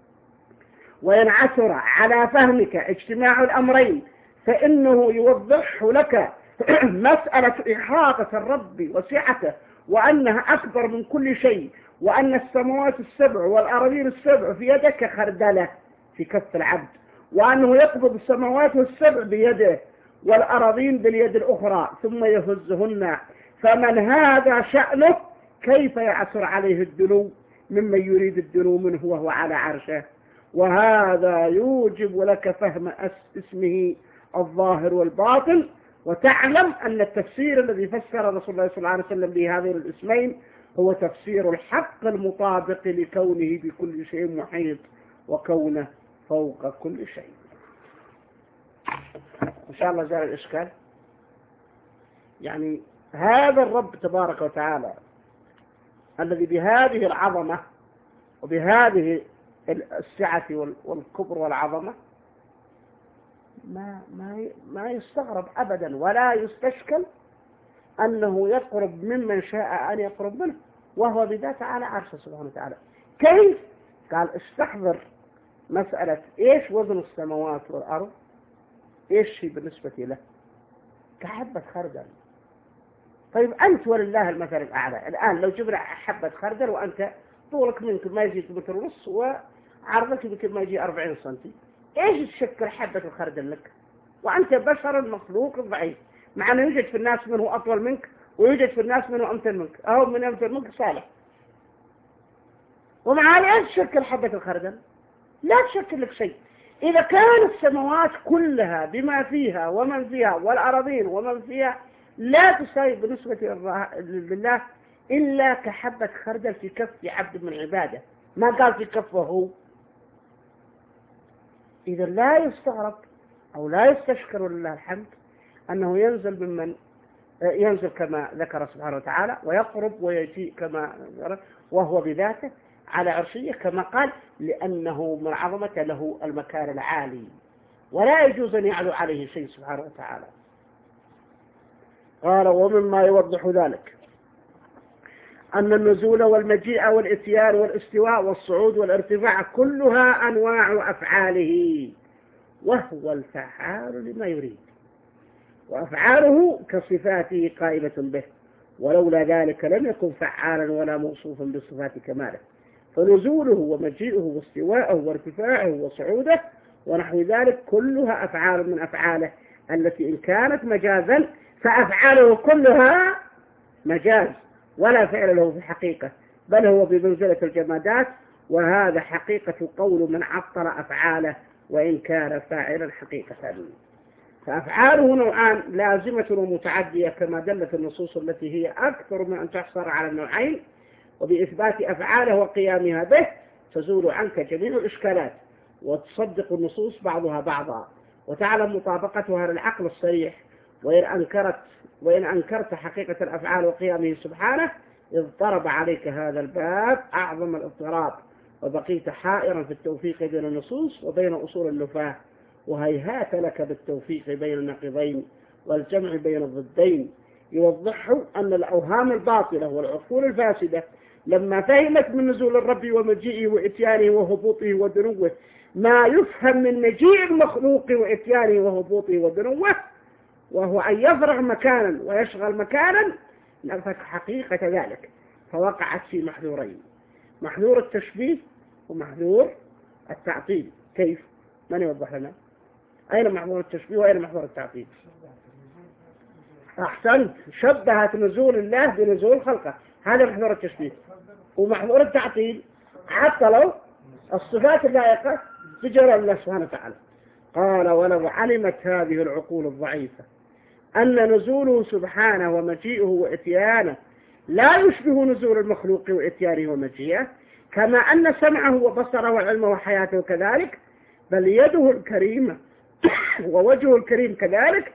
وإن عسر على فهمك اجتماع الأمرين فإنه يوضحه لك مسألة إحاطة الرب وسعته، وأنها أكبر من كل شيء، وأن السماوات السبع والأراضين السبع في يدك خردلة في كف العبد، وأنه يقبض السماوات السبع بيده والأراضين باليد الأخرى ثم يهزهن، فمن هذا شأنه كيف يعسر عليه الدنو ممن يريد الدنو منه وهو على عرشه؟ وهذا يوجب لك فهم اسمه الظاهر والباطن، وتعلم أن التفسير الذي فسر رسول الله صلى الله عليه وسلم بهذين الاسمين هو تفسير الحق المطابق لكونه بكل شيء محيط وكونه فوق كل شيء. إن شاء الله زال الإشكال. يعني هذا الرب تبارك وتعالى الذي بهذه العظمة وبهذه السعة والكبر والعظمة ما ما ما يستغرب أبدا ولا يستشكل أنه يقرب ممن شاء أن يقرب منه، وهو بذاته على عرشه سبحانه وتعالى. كيف؟ قال استحضر مسألة إيش وزن السماوات والأرض، إيش هي بالنسبة له؟ كحبة خردل. طيب أنت ولله المثل الأعلى، الآن لو جبنا حبة خردل وأنت طولك منك ما يجي متر ونص وعرضك يمكن ما يجي أربعين سنتي، إيش تشكل حبة الخردل لك؟ وأنت بشر مخلوق ضعيف، مع أنه يوجد في الناس من هو أطول منك ويوجد في الناس من هو أمثل منك، أو من أمثل منك صالح، ومع هذا إيش تشكل حبة الخردل؟ لا تشكل لك شيء. إذا كان السماوات كلها بما فيها ومن فيها والأراضين ومن فيها لا تساوي بالنسبة لله إلا كحبة خردل في كف عبد من عباده، ما قال في كفه هو. إذا لا يستغرب أو لا يستشكر لله الحمد أنه ينزل ممن ينزل كما ذكر سبحانه وتعالى، ويقرب ويجيء كما وهو بذاته على عرشيه كما قال، لأنه من عظمته له المكان العالي ولا يجوز أن يعلو عليه شيء سبحانه وتعالى. قال ومما يوضح ذلك أن النزول والمجيء والإتيان والاستواء والصعود والارتفاع كلها أنواع أفعاله، وهو الفعال لما يريد، وأفعاله كصفاته قائمة به، ولولا ذلك لم يكن فعالا ولا موصوفا بصفات كماله. فنزوله ومجيئه واستواءه وارتفاعه وصعوده ونحو ذلك كلها أفعال من أفعاله التي إن كانت مجازا فأفعاله كلها مجاز ولا فعل له في الحقيقة، بل هو بمنزلة الجمادات، وهذا حقيقة قول من عطل أفعاله وإن كان فاعلا حقيقة. فأفعاله نوعان لازمة ومتعدية كما دلت النصوص التي هي أكثر من أن تحصر على النوعين، وبإثبات أفعاله وقيامها به تزول عنك جميع الإشكالات وتصدق النصوص بعضها بعضا وتعلم مطابقتها للعقل الصريح. وإن أنكرت, وإن أنكرت حقيقة الأفعال وقيامه سبحانه اضطرب عليك هذا الباب أعظم الاضطراب، وبقيت حائرا في التوفيق بين النصوص وبين أصول النفاة، وهيهات لك بالتوفيق بين النقيضين والجمع بين الضدين، يوضحه أن الأوهام الباطلة والعقول الفاسدة لما فهمت من نزول الرب ومجيئه وإتيانه وهبوطه ودنوه ما يفهم من مجيء المخلوق وإتيانه وهبوطه ودنوه، وهو أن يفرغ مكانا ويشغل مكانا، نفك حقيقة ذلك، فوقعت في محذورين: محذور التشبيه ومحذور التعطيل. كيف؟ من يوضح لنا؟ أين محذور التشبيه وأين محذور التعطيل؟ أحسنت، شبهت نزول الله بنزول خلقه، هذا محذور التشبيه. ومحذور التعطيل عطلوا الصفات اللائقة بجلال الله سبحانه وتعالى. قال: ولو علمت هذه العقول الضعيفة أن نزوله سبحانه ومجيئه وإتيانه لا يشبه نزول المخلوق وإتيانه ومجيئه، كما أن سمعه وبصره وعلمه وحياته كذلك، بل يده الكريمة ووجهه الكريم كذلك،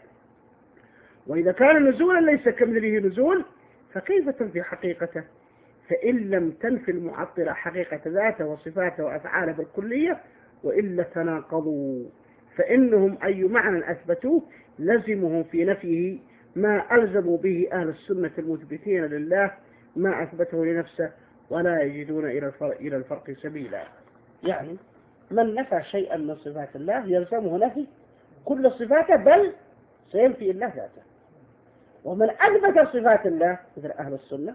وإذا كان نزولا ليس كمثله نزول فكيف تنفي حقيقته؟ فإن لم تنفي المعطلة حقيقة ذاته وصفاته وأفعاله بالكلية وإلا تناقضوا، فإنهم أي معنى أثبتوه لزمهم في نفيه ما ألزموا به أهل السنة المثبتين لله ما أثبته لنفسه، ولا يجدون إلى الفرق سبيلا. يعني من نفى شيئا من صفات الله يلزمه نفي كل صفاته، بل سينفي الله ذاته. ومن أثبت صفات الله مثل أهل السنة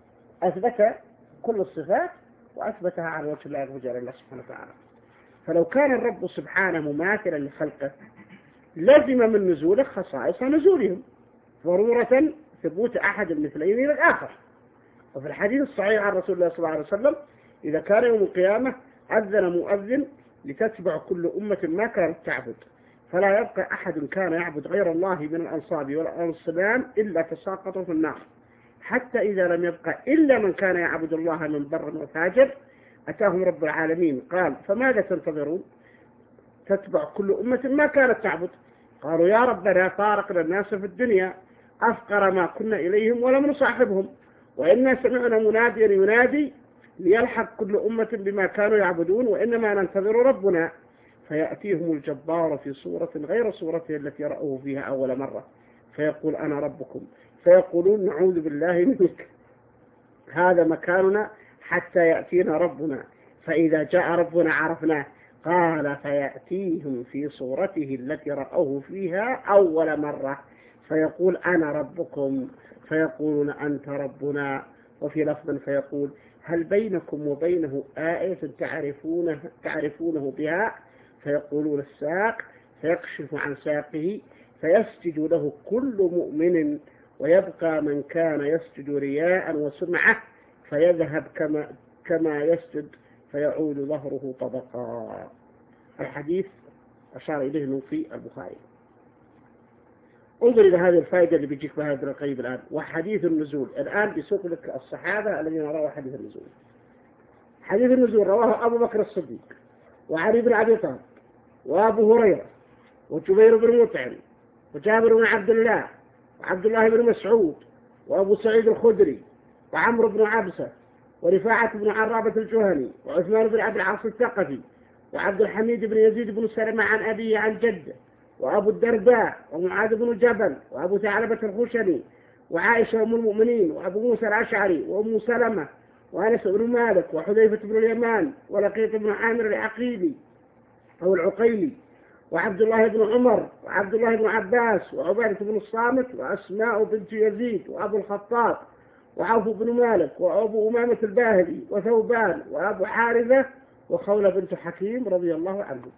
أثبت كل الصفات وأثبتها على وجه الله وجل الله سبحانه وتعالى. فلو كان الرب سبحانه مماثلا لخلقه لزم من نزوله خصائص نزولهم، ضرورة ثبوت أحد المثلين للآخر. وفي الحديث الصحيح عن رسول الله صلى الله عليه وسلم: إذا كان يوم القيامة أذن مؤذن لتتبع كل أمة ما كانت تعبد، فلا يبقى أحد كان يعبد غير الله من الأنصاب والأنصبان إلا تساقطوا في النار، حتى إذا لم يبقى إلا من كان يعبد الله من بر وفاجر أتاهم رب العالمين قال: فماذا تنتظرون؟ تتبع كل أمة ما كانت تعبد. قالوا: يا ربنا فارقنا الناس في الدنيا أفقر ما كنا إليهم ولم نصاحبهم، وإنا سمعنا مناديا ينادي ليلحق كل أمة بما كانوا يعبدون، وإنما ننتظر ربنا. فيأتيهم الجبار في صورة غير صورته التي رأوه فيها أول مرة، فيقول: أنا ربكم. فيقولون: نعوذ بالله منك، هذا مكاننا حتى يأتينا ربنا، فإذا جاء ربنا عرفناه. قال: فيأتيهم في صورته التي رأوه فيها أول مرة، فيقول: أنا ربكم. فيقولون: أنت ربنا. وفي لفظ فيقول: هل بينكم وبينه آية تعرفونه, تعرفونه بها؟ فيقولون: الساق. فيكشف عن ساقه فيسجد له كل مؤمن، ويبقى من كان يسجد رياء وسمعة فيذهب كما, كما يسجد فيعود ظهره طبقا. الحديث أشار إليه نوفي البخاري. انظر إلى هذه الفائدة اللي بيجيك بها ابن القيم الآن. وحديث النزول الآن بيسوق لك الصحابة الذين رووا حديث النزول. حديث النزول رواه أبو بكر الصديق وعلي بن أبي طالب وأبو هريرة وجبير بن مطعم وجابر بن عبد الله وعبد الله بن مسعود وأبو سعيد الخدري وعمرو بن عبسة ورفاعة بن عرابة الجهني وعثمان بن عبد العاص الثقفي وعبد الحميد بن يزيد بن سلمة عن أبيه عن جده وأبو الدرداء ومعاذ بن جبل وأبو ثعلبة الخشني وعائشة أم المؤمنين وأبو موسى الأشعري وأم سلمة وأنس بن مالك وحذيفة بن اليمان ولقيط بن عامر العقيلي أو العقيلي وعبد الله بن عمر وعبد الله بن عباس وعبادة بن الصامت وأسماء بنت يزيد وأبو الخطاب وعوف بن مالك وأبو أمامة الباهلي وثوبان وأبو حارثة وخولة بنت حكيم رضي الله عنهم.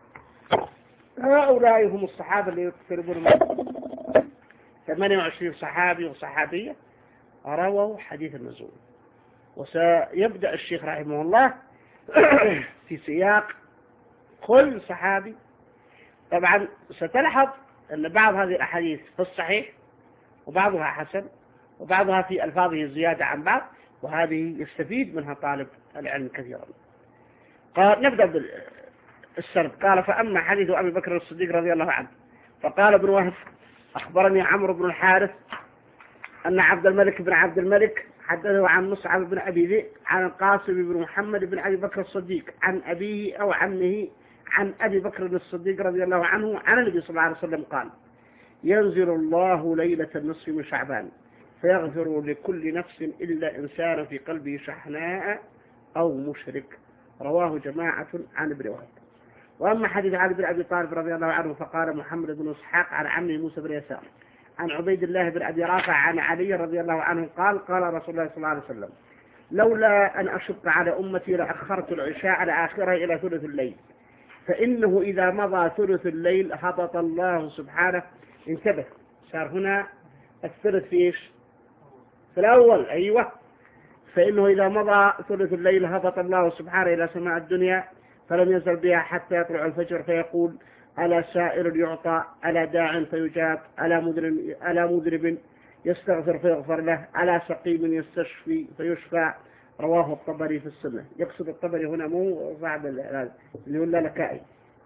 هؤلاء هم الصحابة اللي يقتربون من ثمانية وعشرين صحابي وصحابية رووا حديث النزول. وسيبدأ الشيخ رحمه الله في سياق كل صحابي. طبعا ستلاحظ أن بعض هذه الأحاديث في الصحيح وبعضها حسن وبعضها في ألفاظه زيادة عن بعض، وهذه يستفيد منها طالب العلم كثيرا. قال نبدأ بالسرد. قال: فأما حديث أبي بكر الصديق رضي الله عنه فقال ابن وهب: أخبرني عمرو بن الحارث أن عبد الملك بن عبد الملك حدثه عن مصعب بن أبي ذئب عن القاسم بن محمد بن أبي بكر الصديق عن أبيه أو عمه عن أبي بكر الصديق رضي الله عنه عن النبي صلى الله عليه وسلم قال: ينزل الله ليلة النصف من شعبان فيغفر لكل نفس إلا إنسان في قلبه شحناء أو مشرك. رواه جماعة عن ابن وهب. وأما حديث علي بن أبي طالب رضي الله عنه فقال محمد بن إسحاق عن عمه موسى بن يسار عن عبيد الله بن أبي رافع عن علي رضي الله عنه قال قال رسول الله صلى الله عليه وسلم لولا أن أشق على أمتي لأخرت العشاء على آخرها إلى ثلث الليل فإنه إذا مضى ثلث الليل هبط الله سبحانه. انتبه، صار هنا الثلث فيش في الأول. أيوة، فإنه إذا مضى ثلث الليل هبط الله سبحانه إلى سماء الدنيا فلم يزل بها حتى يطلع الفجر فيقول ألا سائر يعطى ألا داع فيجاب ألا مذنب, ألا مذنب يستغفر فيغفر له ألا سقيم يستشفي فيشفى. رواه الطبري في السنة. يقصد الطبري هنا مو صعب اللي هو اللالكائي.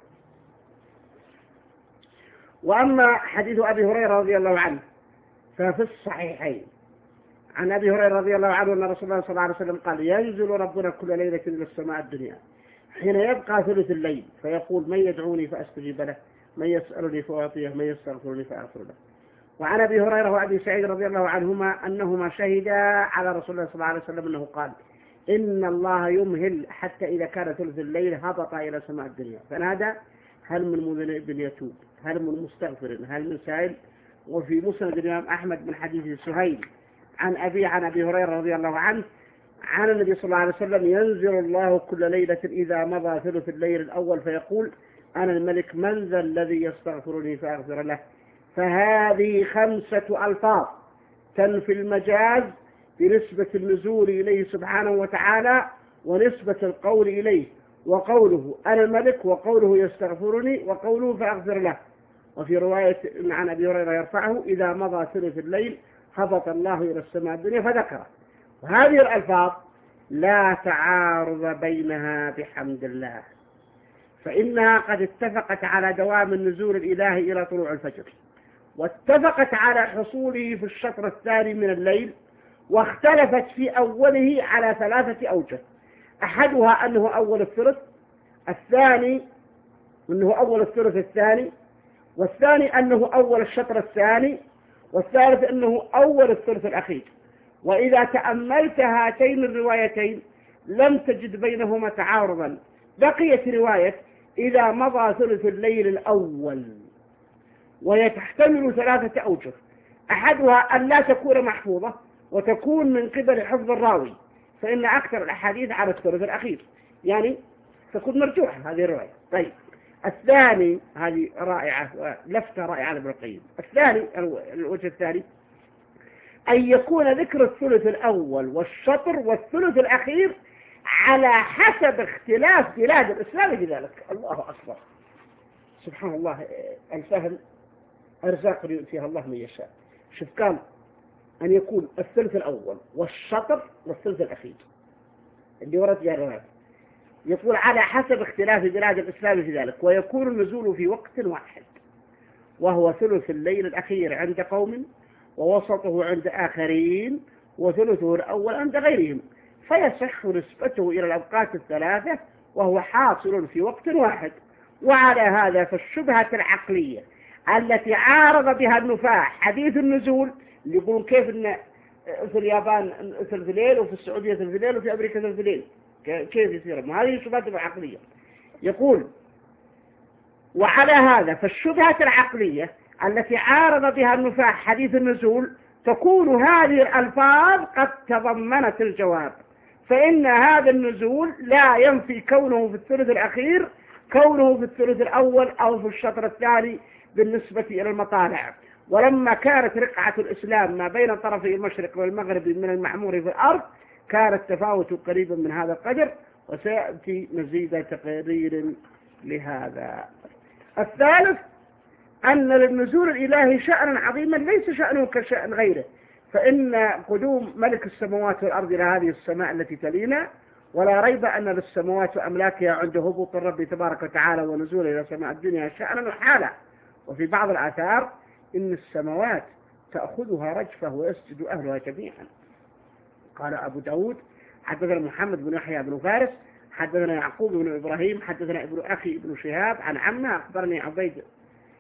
وأما حديث أبي هريرة رضي الله عنه ففي الصحيحين عن أبي هريرة رضي الله عنه أن رسول الله صلى الله عليه وسلم قال ينزل ربنا كل ليلة إلى السماء الدنيا حين يبقى ثلث الليل فيقول من يدعوني فأستجيب له من يسألني فأعطيه من يستغفرني فأغفر له. وعن أبي هريرة وأبي سعيد رضي الله عنهما أنهما شهدا على رسول الله صلى الله عليه وسلم أنه قال إن الله يمهل حتى إذا كان ثلث الليل هبط إلى سماء الدنيا فنادى هل من مذنب يتوب هل من مستغفر هل من سائل. وفي مسند الإمام أحمد من حديث سهيل عن أبي عن أبي هريرة رضي الله عنه عن النبي صلى الله عليه وسلم ينزل الله كل ليلة إذا مضى ثلث الليل الأول فيقول أنا الملك من ذا الذي يستغفرني فأغفر له. فهذه خمسة ألفاظ تنفي المجاز بنسبة النزول إليه سبحانه وتعالى ونسبة القول إليه، وقوله أنا الملك وقوله يستغفرني وقوله فأغفر له. وفي رواية عن أبي هريرة يرفعه إذا مضى ثلث الليل هبط الله إلى السماء الدنيا فذكره. وهذه الألفاظ لا تعارض بينها بحمد الله، فإنها قد اتفقت على دوام النزول الإلهي إلى طلوع الفجر، واتفقت على حصوله في الشطر الثاني من الليل، واختلفت في أوله على ثلاثة أوجه. أحدها أنه أول الثلث، الثاني أنه أول الثلث الثاني، والثاني أنه أول الشطر الثاني، والثالث أنه أول الثلث الأخير. وإذا تأملت هاتين الروايتين لم تجد بينهما تعارضا. بقيت رواية إذا مضى ثلث الليل الأول، وهي تحتمل ثلاثة أوجه. أحدها أن لا تكون محفوظة وتكون من قبل حفظ الراوي، فإن أكثر الأحاديث على الثلث الأخير، يعني تكون مرجوحة هذه الرواية. طيب، الثاني هذه رائعة ولفتة رائعة لابن القيم. الثاني الوجه الثاني أن يكون ذكر الثلث الأول والشطر والثلث الأخير على حسب اختلاف بلاد الإسلام بذلك. الله أكبر، سبحان الله، الفهم أرزاق يؤتيها الله من يشاء. شوف، كان أن يكون الثلث الأول والشطر والثلث الأخير اللي ورد يا رواية، يقول على حسب اختلاف بلاد الإسلام في ذلك، ويكون النزول في وقت واحد، وهو ثلث الليل الأخير عند قوم، ووسطه عند آخرين، وثلثه الأول عند غيرهم، فيصح نسبته إلى الأوقات الثلاثة وهو حاصل في وقت واحد. وعلى هذا فالشبهة العقلية التي عارض بها النفاة حديث النزول، اللي يقولون كيف إن في اليابان ثلث ليل وفي السعودية ثلث ليل وفي أمريكا ثلث ليل، كيف يصير؟ ما هذه الشبهات العقلية. يقول وعلى هذا فالشبهة العقلية التي عارض بها النفاة حديث النزول تكون هذه الألفاظ قد تضمنت الجواب، فإن هذا النزول لا ينفي كونه في الثلث الأخير كونه في الثلث الأول أو في الشطر الثاني بالنسبة إلى المطالع. ولما كانت رقعة الإسلام ما بين طرفي المشرق والمغرب من المعمور في الأرض كان التفاوت قريبا من هذا القدر، وسيأتي مزيد تقرير لهذا. الثالث أن للنزول الإلهي شأنا عظيما ليس شأنه كشأن غيره، فإن قدوم ملك السماوات والأرض إلى هذه السماء التي تلينا، ولا ريب أن للسماوات وأملاكها عند هبوط الرب تبارك وتعالى ونزول إلى سماء الدنيا شأنا وحالا. وفي بعض الآثار إن السماوات تأخذها رجفة ويسجد أهلها جميعا. قال أبو داود حدثنا محمد بن يحيى بن فارس حدثنا يعقوب بن إبراهيم حدثنا ابن أخي ابن شهاب عن عمه أخبرني عبيد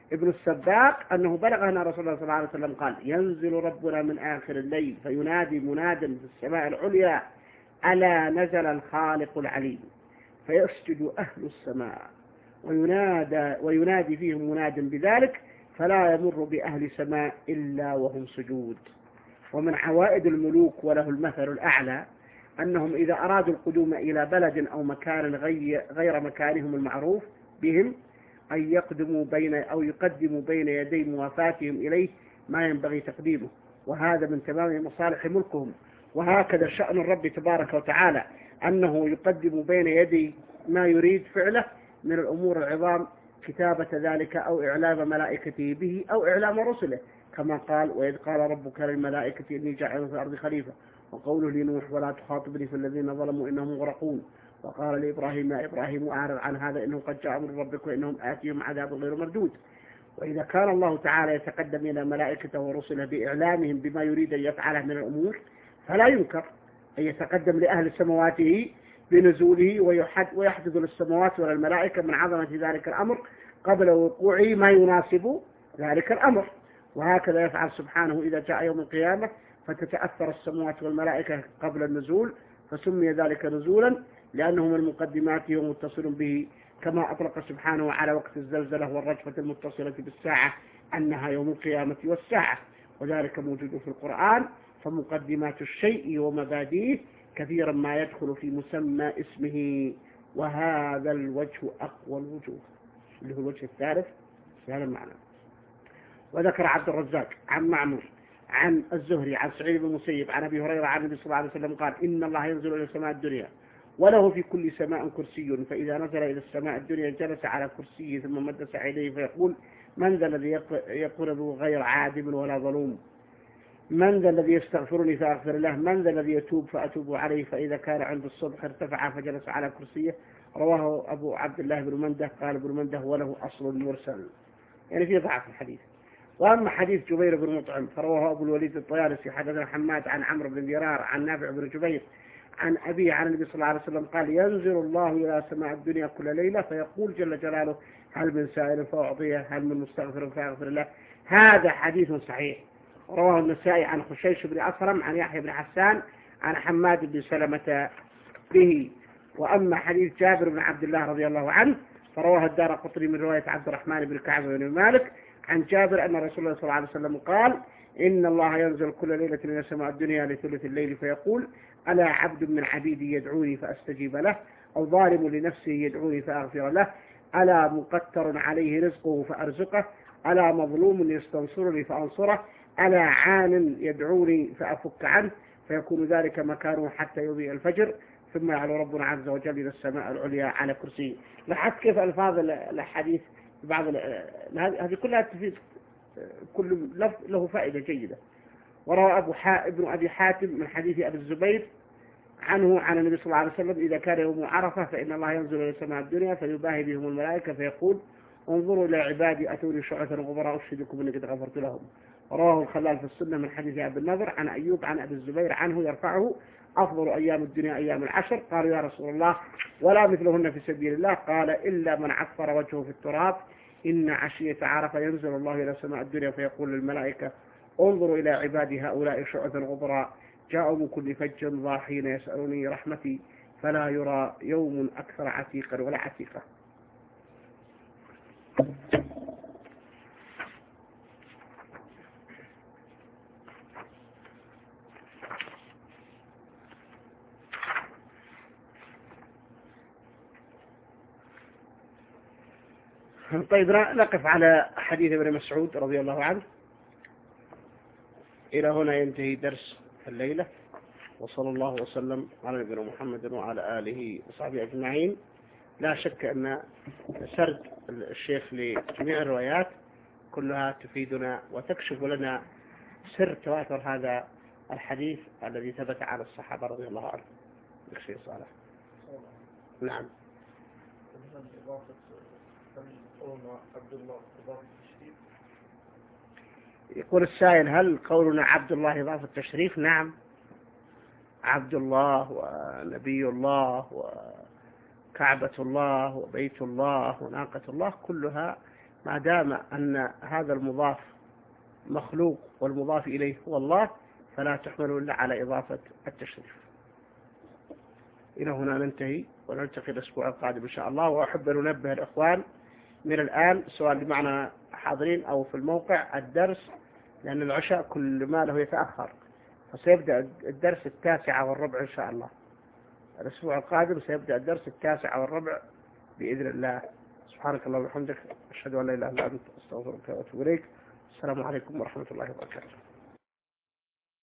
ابن السباق أنه بلغ أن رسول الله صلى الله عليه وسلم قال ينزل ربنا من آخر الليل فينادي مناد في السماء العليا ألا نزل الخالق العليم، فيسجد أهل السماء وينادى, وينادي فيهم مناد بذلك فلا يمر بأهل سماء إلا وهم سجود. ومن عوائد الملوك وله المثل الأعلى أنهم إذا أرادوا القدوم إلى بلد أو مكان غير مكانهم المعروف بهم أن يقدموا بين أو يقدموا بين يدي موافاتهم إليه ما ينبغي تقديمه، وهذا من تمام مصالح ملكهم. وهكذا شأن الرب تبارك وتعالى أنه يقدم بين يدي ما يريد فعله من الأمور العظام كتابة ذلك أو إعلام ملائكته به أو إعلام رسله، كما قال وإذ قال ربك للملائكة إني جاعل في الأرض خليفة، وقوله لنوح ولا تخاطبني في الذين ظلموا إنهم مغرقون، وقال لإبراهيم يا إبراهيم أعرض عن هذا إنه قد جاء من ربك وإنهم آتيهم عذاب غير مردود. وإذا كان الله تعالى يتقدم إلى ملائكته ورسله بإعلامهم بما يريد أن يفعله من الأمور فلا ينكر أن يتقدم لأهل سمواته بنزوله ويحدث للسماوات وللملائكة من عظمة ذلك الأمر قبل وقوعه ما يناسب ذلك الأمر. وهكذا يفعل سبحانه إذا جاء يوم القيامة فتتأثر السماوات والملائكة قبل النزول، فسمي ذلك نزولا لأنه من مقدماته ومتصل به، كما أطلق سبحانه على وقت الزلزلة والرجفة المتصلة بالساعة أنها يوم القيامة والساعة، وذلك موجود في القرآن. فمقدمات الشيء ومبادئه كثيرا ما يدخل في مسمى اسمه، وهذا الوجه أقوى الوجوه اللي هو الوجه الثالث في هذا المعنى. وذكر عبد الرزاق عن معمر عن الزهري عن سعيد بن المسيب عن أبي هريرة عن النبي صلى الله عليه وسلم قال إن الله ينزل إلى السماء الدنيا وله في كل سماء كرسي، فإذا نزل إلى السماء الدنيا جلس على كرسيه ثم مد سعيديه فيقول من ذا الذي يقرض غير عادم ولا ظلوم، من ذا الذي يستغفرني فأغفر له، من ذا الذي يتوب فأتوب عليه. فإذا كان عند الصبح ارتفع فجلس على كرسيه. رواه أبو عبد الله بن منده قال ابن منده وله أصل مرسل، يعني في ضعف الحديث. وأما حديث جبير بن مطعم فرواه أبو الوليد الطيالسي حدثنا حماد عن عمرو بن دينار عن نافع بن جبير عن أبي عن النبي صلى الله عليه وسلم قال ينزل الله إلى سماء الدنيا كل ليلة فيقول جل جلاله هل من سائل فأعطيه، هل من مستغفر فأغفر له. هذا حديث صحيح رواه النسائي عن خشيش بن أصرم عن يحيى بن حسان عن حماد بن سلمة به. وأما حديث جابر بن عبد الله رضي الله عنه فرواه الدارقطني من رواية عبد الرحمن بن كعب بن مالك عن جابر أن رسول الله صلى الله عليه وسلم قال إن الله ينزل كل ليلة إلى سماء الدنيا لثلث الليل فيقول ألا عبد من عبيدي يدعوني فأستجيب له، أو ظالم لنفسه يدعوني فأغفر له، ألا مقتر عليه رزقه فأرزقه، ألا مظلوم يستنصرني فأنصره، ألا عان يدعوني فأفك عنه، فيكون ذلك مكانه حتى يضيء الفجر ثم يعلو ربنا عز وجل إلى السماء العليا على كرسيه. لاحظت كيف ألفاظ الحديث بعض هذه كلها تفيد، كل لفظ له فائدة جيدة. وروى أبو ابن أبي حاتم من حديث أبي الزبير عنه عن النبي صلى الله عليه وسلم إذا كان يوم عرفة فإن الله ينزل إلى سماء الدنيا فيباهي بهم الملائكة فيقول انظروا إلى عبادي أتوني شعثا غبراء أشهدكم أني قد غفرت لهم. رواه الخلال في السنة من حديث أبي النضر عن أيوب عن أبي الزبير عنه يرفعه أفضل أيام الدنيا أيام العشر. قالوا يا رسول الله ولا مثلهن في سبيل الله؟ قال إلا من عثر وجهه في التراب إن عشية عرفة ينزل الله إلى سماء الدنيا فيقول للملائكة انظروا إلى عبادي هؤلاء شعثا غبراء جاءوا من كل فج ضاحين يسألوني رحمتي فلا يرى يوم أكثر عتيقا ولا عتيقة. طيب نقف على حديث ابن مسعود رضي الله عنه. إلى هنا ينتهي درس الليلة، وصلى الله وسلم على نبينا محمد وعلى آله وصحبه أجمعين. لا شك أن سرد الشيخ لجميع الروايات كلها تفيدنا وتكشف لنا سر تواتر هذا الحديث الذي ثبت على الصحابة رضي الله عنهم. بشيء صالح. نعم. يقول السائل هل قولنا عبد الله إضافة التشريف؟ نعم، عبد الله ونبي الله وكعبة الله وبيت الله وناقة الله كلها ما دام أن هذا المضاف مخلوق والمضاف إليه هو الله فلا تحمل إلا على إضافة التشريف. إلى هنا ننتهي ونلتقي الأسبوع القادم إن شاء الله. وأحب أن ننبه الإخوان من الآن سواء بمعنى حاضرين أو في الموقع الدرس، لأن العشاء كل ما له يتأخر، فسيبدأ الدرس التاسعة والربع إن شاء الله. الأسبوع القادم سيبدأ الدرس التاسعة والربع بإذن الله. سبحانك اللهم وبحمدك، أشهد أن لا إله إلا أنت، أستغفرك وأتوب إليك. السلام عليكم ورحمة الله وبركاته.